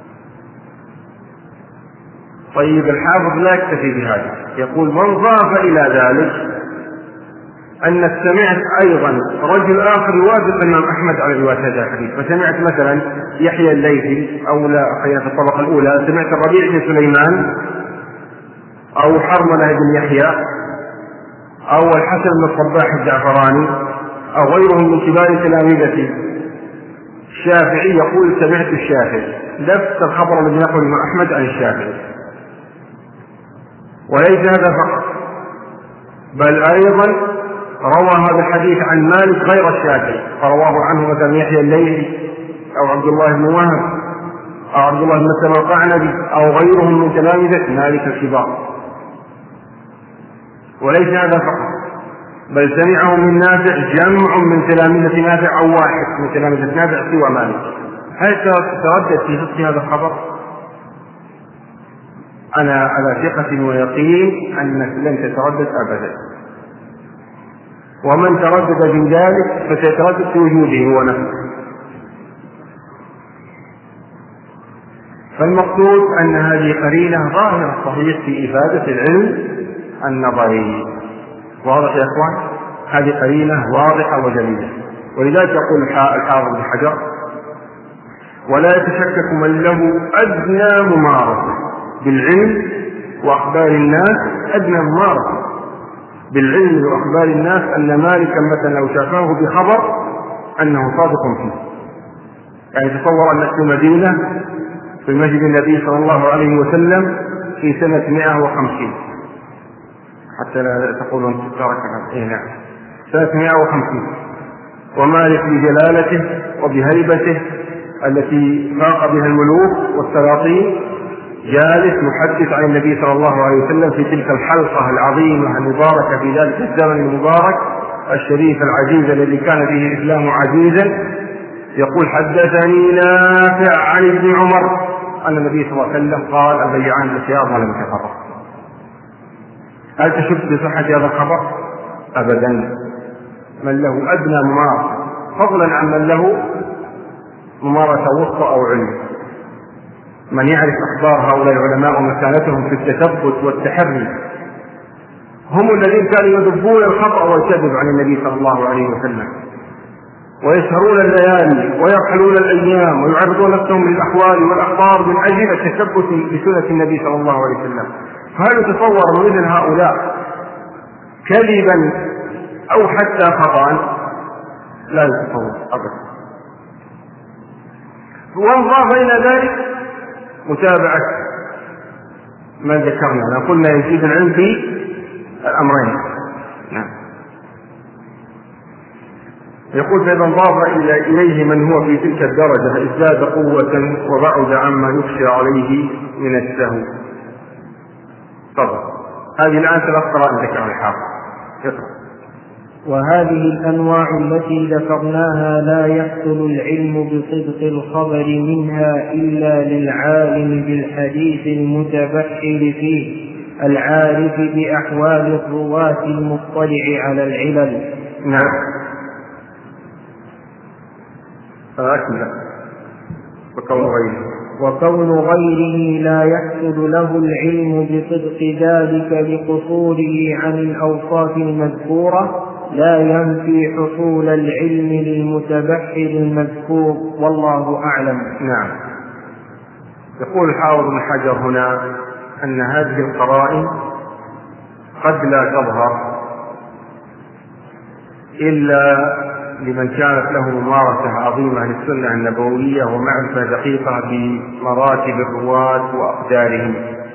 طيب الحافظ لا يكتفي بهذا، يقول من ضاف إلى ذلك أنك سمعت أيضا رجل آخر يوافق الإمام أحمد على رواية هذا الحديث، فسمعت مثلا يحيى الليثي أو لا في الطبقة الأولى سمعت الربيع بن سليمان أو حرملة بن يحيى أو الحسن بن الصباح الزعفراني أو غيرهم من كبار تلاميذه الشافعي يقول سمعت الشافعي، نفس الخبر الذي نقل الإمام أحمد عن الشافعي. وليس هذا فقط، بل أيضا روى هذا الحديث عن مالك غير الشافعي، فرواه عنه مثلا يحيى الليثي أو عبد الله بن وهب أو عبد الله بن مسلم القعنبي أو غيرهم من تلامذة مالك الكبار. وليس هذا فقط، بل سمعه من نافع جمع من تلامذة نافع أو واحد من تلامذة نافع سوى مالك. هل تردد في فقه هذا الخبر؟ أنا على ثقة ويقين أنك لن تتردد أبدا، ومن تردد في ذلك فسيتردد في وجوده هو نفسه. فالمقصود أن هذه قرينة ظاهرة صحيح في إفادة العلم النظري. واضح يا أخوان؟ هذه قرينة واضحة وجليلة. ولذلك يقول الحافظ بن حجر ولا يتشكك من له أدنى ممارسة بالعلم وأخبار الناس، أدنى ممارسة بالعلم وأخبار الناس، أن مالكا مثلا لو شافاه بخبر أنه صادق فيه. يعني تصور أنك في مدينة في مسجد النبي صلى الله عليه وسلم في سنة مئة وخمسين، حتى لا تقولون ترك إيه نعم سنة مئة وخمسين، ومالك بجلالته وبهيبته التي فاق بها الملوك والسلاطين جالس محدث عن النبي صلى الله عليه وسلم في تلك الحلقة العظيمة المباركة في ذلك الزمن المبارك الشريف العزيز الذي كان فيه الإسلام عزيزا. يقول حدثني نافع عن ابن عمر أن النبي صلى الله عليه وسلم قال البيعان بالخيار ما لم يتفرقا. هل تشك بصحة هذا الخبر؟ أبدا. من له أدنى ممارسة، فضلا عن من له ممارسة وسطى أو علم. من يعرف أخبار هؤلاء العلماء ومكانتهم في التثبت والتحري هم الذين كانوا يذبون الخطأ والكذب عن النبي صلى الله عليه وسلم، ويسهرون الليالي ويرحلون الأيام ويعرضون نفسهم للأحوال والأخبار من أجل التثبت بسنة النبي صلى الله عليه وسلم. فهل يتصور مثل هؤلاء كذبا أو حتى خطأ؟ لا يتصور أبدا. وانضاف إلى ذلك متابعة ما ذكرنا، قلنا يزيد العلم في الأمرين. نعم. يقول فإذا انضاف إليه من هو في تلك الدرجة ازداد قوة وبعد عما يخشى عليه من السهو. طبعا هذه الآن ثلاث قراءات ذكرها الحافظ. يقرأ. وهذه الأنواع التي ذكرناها لا يحصل العلم بصدق الخبر منها إلا للعالم بالحديث المتبحر فيه العارف بأحوال الرواة المطلع على العلل. نعم. أكمل. وكون غيره وكون غيره لا يحصل له العلم بصدق ذلك لقصوره عن الأوصاف المذكورة لا ينفي حصول العلم للمتبحر المذكور، والله أعلم. نعم. يقول الحافظ بن حجر هنا أن هذه القرائن قد لا تظهر إلا لمن كانت له ممارسة عظيمة للسنة النبوية ومعرفة دقيقة بمراتب الرواة وأقدارهم.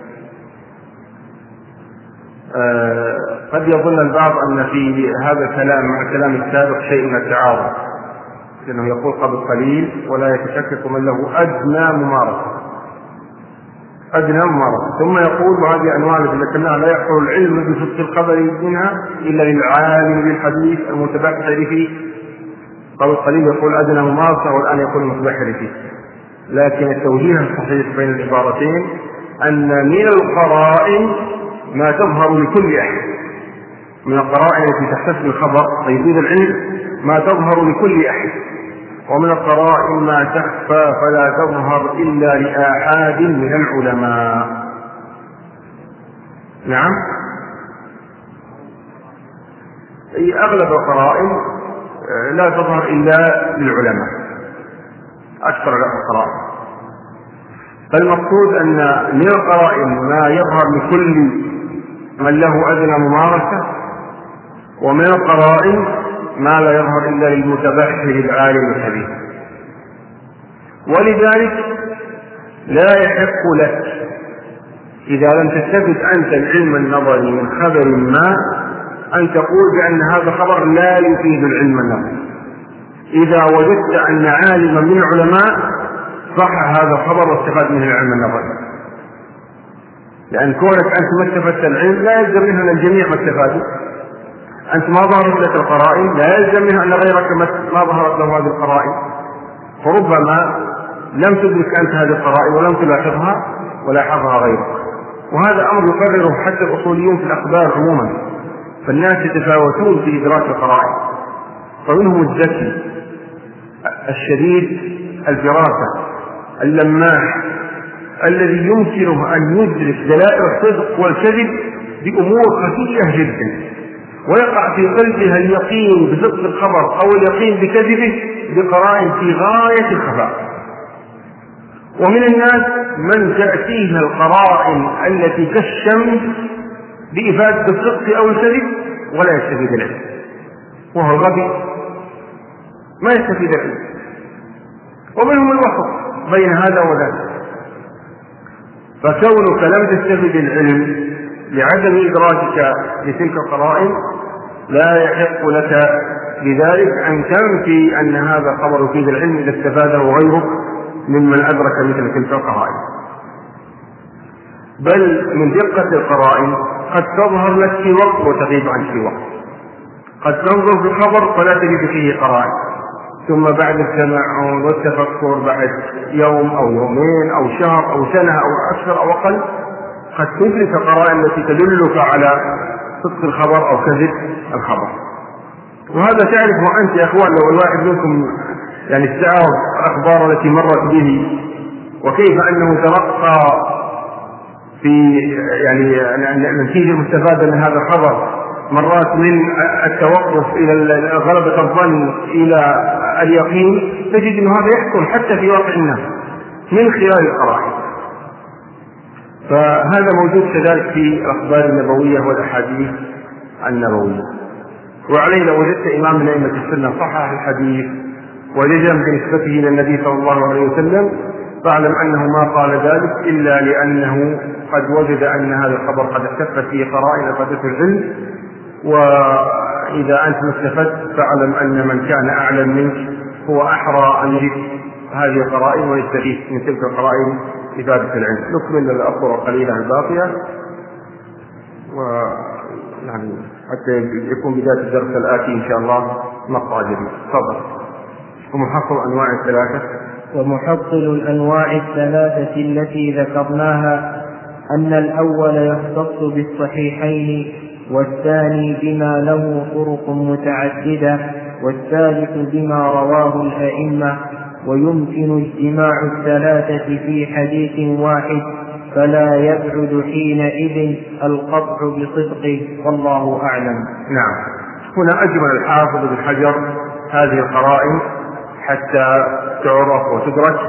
آه قد يظن البعض أن في هذا الكلام مع الكلام السابق شيء من التعارض، لأنه يقول قبل قليل ولا يتشكك من له أدنى ممارسة أدنى ممارسة، ثم يقول وهذه أنواع التي ذكرناها لا يحصل العلم بصدق الخبر منها إلا للعالم بالحديث المتبحر فيه. قبل قليل يقول أدنى ممارسة والآن يقول المتبحر فيه. لكن التوجيه الصحيح بين العبارتين أن من القرائن ما تظهر لكل أحد، من القرائن التي تحتسب الخبر ويفيد العلم ما تظهر لكل أحد، ومن القرائن ما تخفى فلا تظهر إلا لآحاد من العلماء. نعم، أي أغلب القرائن لا تظهر إلا للعلماء أكثر القرائن. فالمقصود أن من القرائن ما يظهر لكل من له أدنى ممارسة، ومن القرائن ما لا يظهر إلا للمتبحر العالم الحديث. ولذلك لا يحق لك إذا لم تستفد أنت العلم النظري من خبر ما أن تقول بأن هذا خبر لا يفيد العلم النظري. إذا وجدت أن عالما من العلماء صح هذا الخبر واستفاد منه العلم النظري، لأن كونك أنت ما استفدت العلم لا يلزم منه أن الجميع ما استفادوا. أنت ما ظهرت لك القرائن لا يلزم منه أن غيرك ما ظهرت له هذه القرائن، فربما لم تدرك أنت هذه القرائن ولم تلاحظها ولاحظها غيرك. وهذا أمر يقرره حتى الأصوليون في الأخبار عموما، فالناس يتفاوتون في إدراك القرائن، فمنهم الذكي الشديد الفراسة اللماح الذي يمكنه أن يدرك دلائل الصدق والكذب بأمور خفية جدا، ويقع في قلبها اليقين بصدق الخبر أو اليقين بكذبه بقرائن في غاية الخفاء. ومن الناس من تأتيه القرائن التي كالشمس بإفادة الصدق أو الكذب ولا يستفيد العلم، وهو الغبي ما يستفيد العلم. ومنهم الوسط بين هذا وذاك. فكونك لم تستفد العلم لعدم إدراكك لتلك القرائن لا يحق لك بذلك أن تنفي أن هذا خبر يفيد العلم إذا استفاده غيرك ممن أدرك مثل تلك القرائن. بل من دقة القرائن قد تظهر لك في وقت وتغيب عنك في وقت. قد تنظر في الخبر فلا تجد فيه قرائن، ثم بعد التمعن والتفكر بعد يوم أو يومين أو شهر أو سنة أو أكثر أو أقل قد تدرك القرائن التي تدلك على صدق الخبر أو كذب الخبر. وهذا تعرفه أنت يا أخوان لو الواحد منكم يعني استعار الأخبار التي مرت به وكيف أنه ترقى في يعني النتيجة المستفادة من هذا الخبر مرات من التوقف إلى غلبة الظن إلى اليقين، تجد أن هذا يحصل حتى في واقع الناس من خلال القرائن. فهذا موجود كذلك في الأخبار النبوية والأحاديث النبوية. وعليه لو وجدت إمام من أئمة السنة صحح الحديث وجزم بنسبته إلى النبي صلى الله عليه وسلم فاعلم أنه ما قال ذلك إلا لأنه قد وجد أن هذا الخبر قد اختفت فيه قرائن أفادته العلم. وإذا أنت استفدت فاعلم أن من كان أعلم منك هو أحرى أن يجد هذه القرائن ويستفيد من تلك القرائن إفادة العلم. نكمل الأخبار القليلة الباقية ويعني حتى يكون بداية الدرس الآتي إن شاء الله مقطع جديد. تفضل. ومحصل أنواع الثلاثة ومحصل الأنواع الثلاثة التي ذكرناها أن الأول يختص بالصحيحين، والثاني بما له طرق متعددة، والثالث بما رواه الأئمة. ويمكن اجتماع الثلاثة في حديث واحد فلا يبعد حينئذ القطع بصدقه، والله أعلم. نعم. هنا أجمل الحافظ بن حجر هذه القرائن حتى تعرف وتدرك.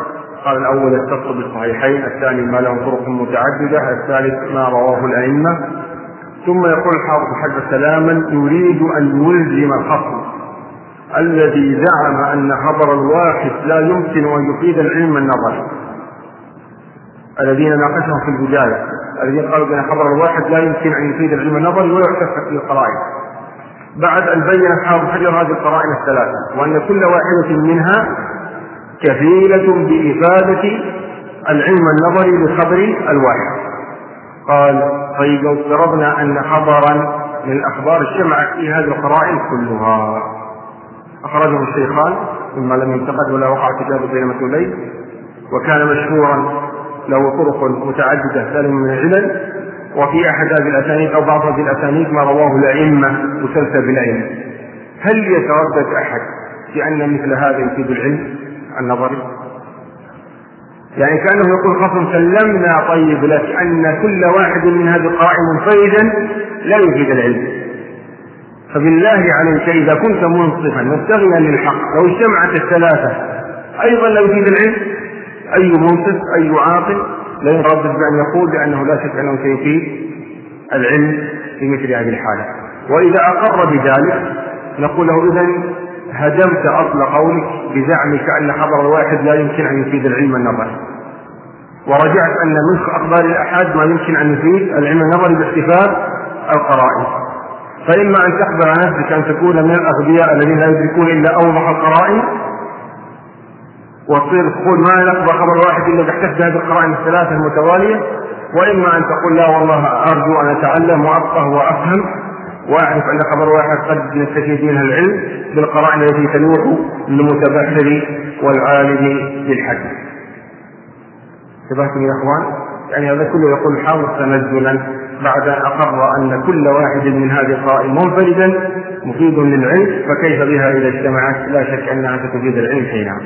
قال الأول يتصل بالصحيحين، الثاني ما له طرق متعددة، الثالث ما رواه الأئمة. ثم يقول الحافظ حجر سلاما يريد أن يلزم الخصم الذي زعم أن خبر الواحد لا يمكن أن يفيد العلم النظري، الذين ناقشهم في البداية، الذين قالوا بأن خبر الواحد لا يمكن أن يفيد العلم النظري ولا يعتقد في القرائن، بعد أن بين الحافظ حجر هذه القرائن الثلاثة، وأن كل واحدة منها كفيلة بإفادة العلم النظري بخبر الواحد. قال طيب لو افترضنا أن خبرا من الأخبار اجتمعت في هذه القرائن كلها، أخرجه الشيخان مما لم ينتقد ولا وقع كتاب بين مسؤولين، وكان مشهورا له طرق متعددة سالم من العلل، وفي أحد هذه الأسانيد أو بعض هذه الأسانيد ما رواه الأئمة مسلسل بالعلم، هل يتردد أحد في أن مثل هذا يفيد العلم النظري؟ يعني كأنه يقول خصم سلمنا طيب لك أن كل واحد من هذه القرائن منفردا لا يفيد العلم، فبالله عليك إذا كنت منصفا مبتغيا للحق لو اجتمعت الثلاثة أيضا لا يفيد العلم، أي منصف أي عاقل لا يتردد بأن يقول بأنه لا شك أنه سيفيد العلم في مثل هذه الحالة. وإذا أقر بذلك نقول له إذن هدمت أصل قولك بزعمك أن خبر الواحد لا يمكن أن يفيد العلم النظري، ورجعت أن من أخبار الأحاد ما يمكن أن يفيد العلم النظري باختفاء القرائن. فإما أن تخبر نفسك أن تكون من الأغبياء الذين لا يدركون إلا أوضح القرائن وتصير تقول ما نقبل خبر واحد إلا تحتفظ هذه القرائن الثلاثة المتوالية، وإما أن تقول لا والله أرجو أن أتعلم وأفقه وأفهم وأعرف أن خبر واحد قد نستفيد منها العلم بالقرائن التي تنوح للمتبحر والعالم للحديث. انتبهتم يا إخوان؟ يعني هذا كله يقول حاول تنزلا بعد أن أقر أن كل واحد من هذه القرائن منفردا مفيد للعلم، فكيف بها إذا اجتمعت؟ لا شك أنها ستفيد العلم حينها.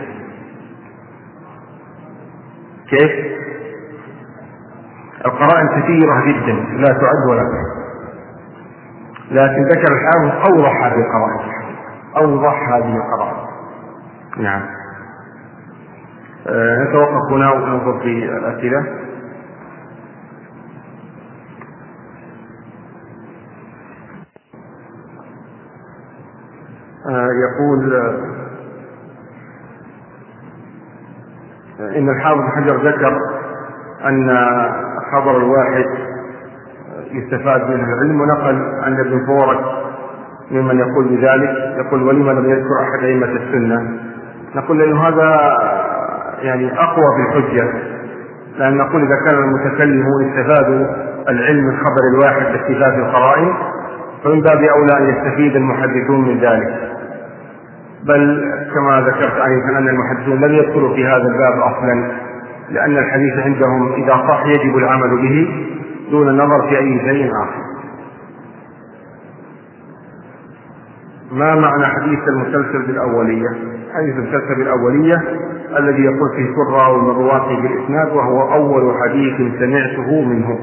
كيف؟ القرائن كثيرة جدا لا تعد ولا تحصى، لكن ذكر الحافظ أوضح هذه القرائن، أوضح هذه القرائن. نعم. أه نتوقف هنا وننظر في الأسئلة. أه يقول أه إن الحافظ حجر ذكر أن خبر الواحد يستفاد منه العلم، ونقل عن ابن فورك ممن يقول بذلك، يقول ولما لم يذكر أحد أئمة السنة؟ نقول لأنه هذا يعني أقوى بالحجة، لأن نقول إذا كان المتكلمون استفادوا العلم من خبر الواحد باستفاد القرائن فمن باب أولى أن يستفيد المحدثون من ذلك، بل كما ذكرت عنه أن المحدثون لم يدخلوا في هذا الباب أصلا، لأن الحديث عندهم إذا صح يجب العمل به دون النظر في أي شيء آخر. ما معنى حديث المسلسل بالأولية؟ حديث المسلسل بالأولية الذي يقول فيه كل راوي من رواته بالإسناد وهو أول حديث سمعته منه.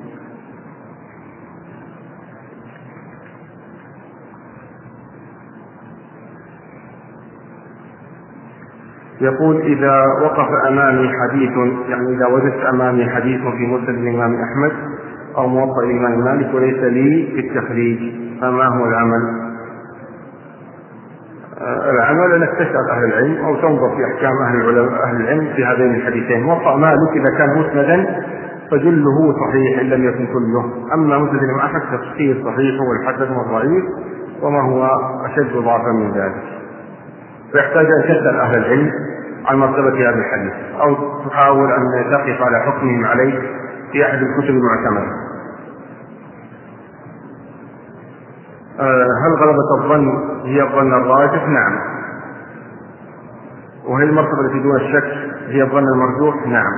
يقول إذا وقف أمامي حديث، يعني إذا وجدت أمامي حديث في مسند الإمام أحمد أو موطأ الإمام مالك وليس لي في التخريج، فما هو العمل؟ العمل أنك تسأل أهل العلم أو تنظر في أحكام أهل العلم في هذين الحديثين. موطأ مالك إذا كان مسندا فجله صحيح إن لم يكن كله، أما مسند الإمام أحمد تفسير صحيح والحسن والضعيف وما هو أشد ضعفا من ذلك، فيحتاج أن تسأل أهل العلم عن مرتبة هذا الحديث أو تحاول أن تقف على حكمهم عليه في أحد الكتب المعتمدة. هل غلبة الظن هي الظن الراجح؟ نعم. وهل المرتبة التي دون الشك هي الظن المرجوح؟ نعم.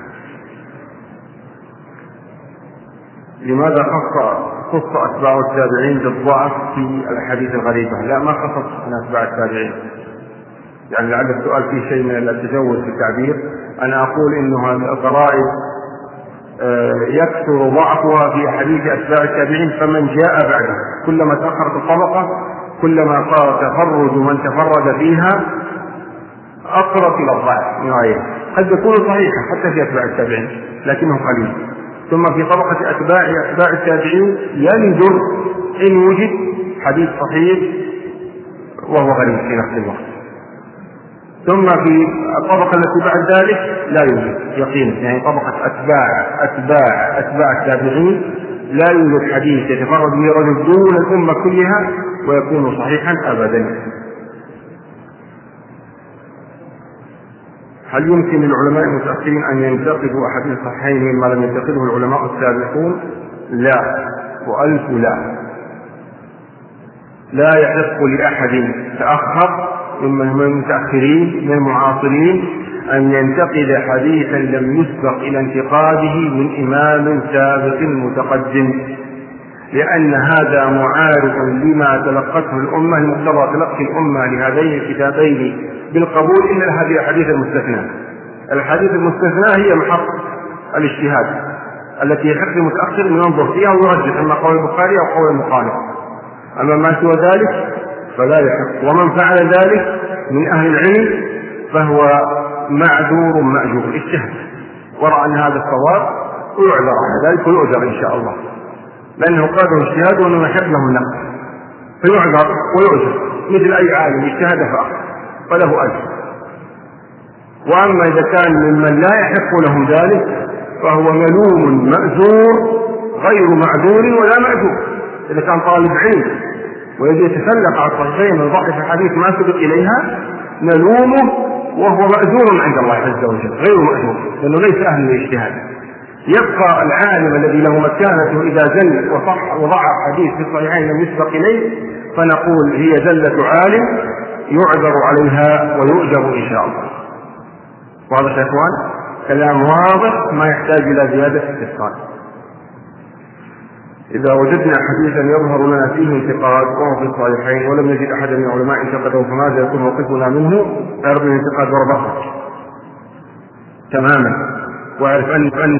لماذا خص خص أتباع التابعين بالضعف في الأحاديث الغريبة؟ لا، ما خصص من أتباع التابعين، يعني لعل السؤال فيه شيء من التجوز في التعبير. أنا أقول إنه الغرائب يكثر ضعفها في حديث أتباع التابعين، فمن جاء بعده كلما تأخرت الطبقة كلما صار تفرد من تفرد فيها أقرب إلى الضعف من غيره. قد تكون صحيحة حتى في أتباع التابعين لكنه قليل. ثم في طبقة أتباع أتباع التابعين يندر إن وجد حديث صحيح وهو غريب في نفس الوقت. ثم في الطبقة التي بعد ذلك لا يوجد يقينا، يعني طبقة أتباع أتباع أتباع التابعين لا يوجد حديث يتفرد به رجل دون الأمة كلها ويكون صحيحا أبدا. هل يمكن للعلماء المتأخرين أن ينتقدوا أحاديث الصحيحين مما لم ينتقده العلماء السابقون؟ لا، وألف لا. لا يحق لأحد تأخر من المتأخرين من المعاصرين أن ينتقد حديثا لم يسبق إلى انتقاده من إمام سابق متقدم، لأن هذا معارض لما تلقته الأمة، المقتضى تلقي الأمة لهذين الكتابين بالقبول إلا هذه الحديث المستثنى. الحديث المستثنى هي محط الاجتهاد التي يحق المتأخر أن ينظر فيها ويرجح إما قول البخاري أو قول المخالف، أما ما سوى ذلك فلا يحق. ومن فعل ذلك من أهل العلم فهو معذور مأجور، اجتهد ورأى أن هذا الصواب ويعذر على ذلك ويؤجر إن شاء الله، لأنه قاده اجتهاد وأنه يحق له النقد فيعذر ويؤجر مثل أي عالم اجتهد فأخذ فله أجر. وأما إذا كان ممن لا يحق لهم ذلك فهو ملوم مأجور غير معذور ولا مأجور. إذا كان طالب علم ويجي يتسلق على الصحيحين ويضعف الحديث ما سبق إليها نلومه وهو مأجور عند الله عز وجل غير مأجور لأنه ليس أهل للاجتهاد. يبقى العالم الذي له مكانته إذا زل وصح وضع حديث في الصحيحين لم يسبق إليه فنقول هي زلة عالم يعذر عليها ويؤجر إن شاء الله. واضح يا إخوان؟ كلام واضح ما يحتاج إلى زيادة استفسار. إذا وجدنا حديثا يظهر لنا فيه انتقاد وهو في الصحيحين ولم نجد أحدا من العلماء انتقده فماذا يكون موقفنا منه؟ اعرف الانتقاد وربطه تماما، واعرف أن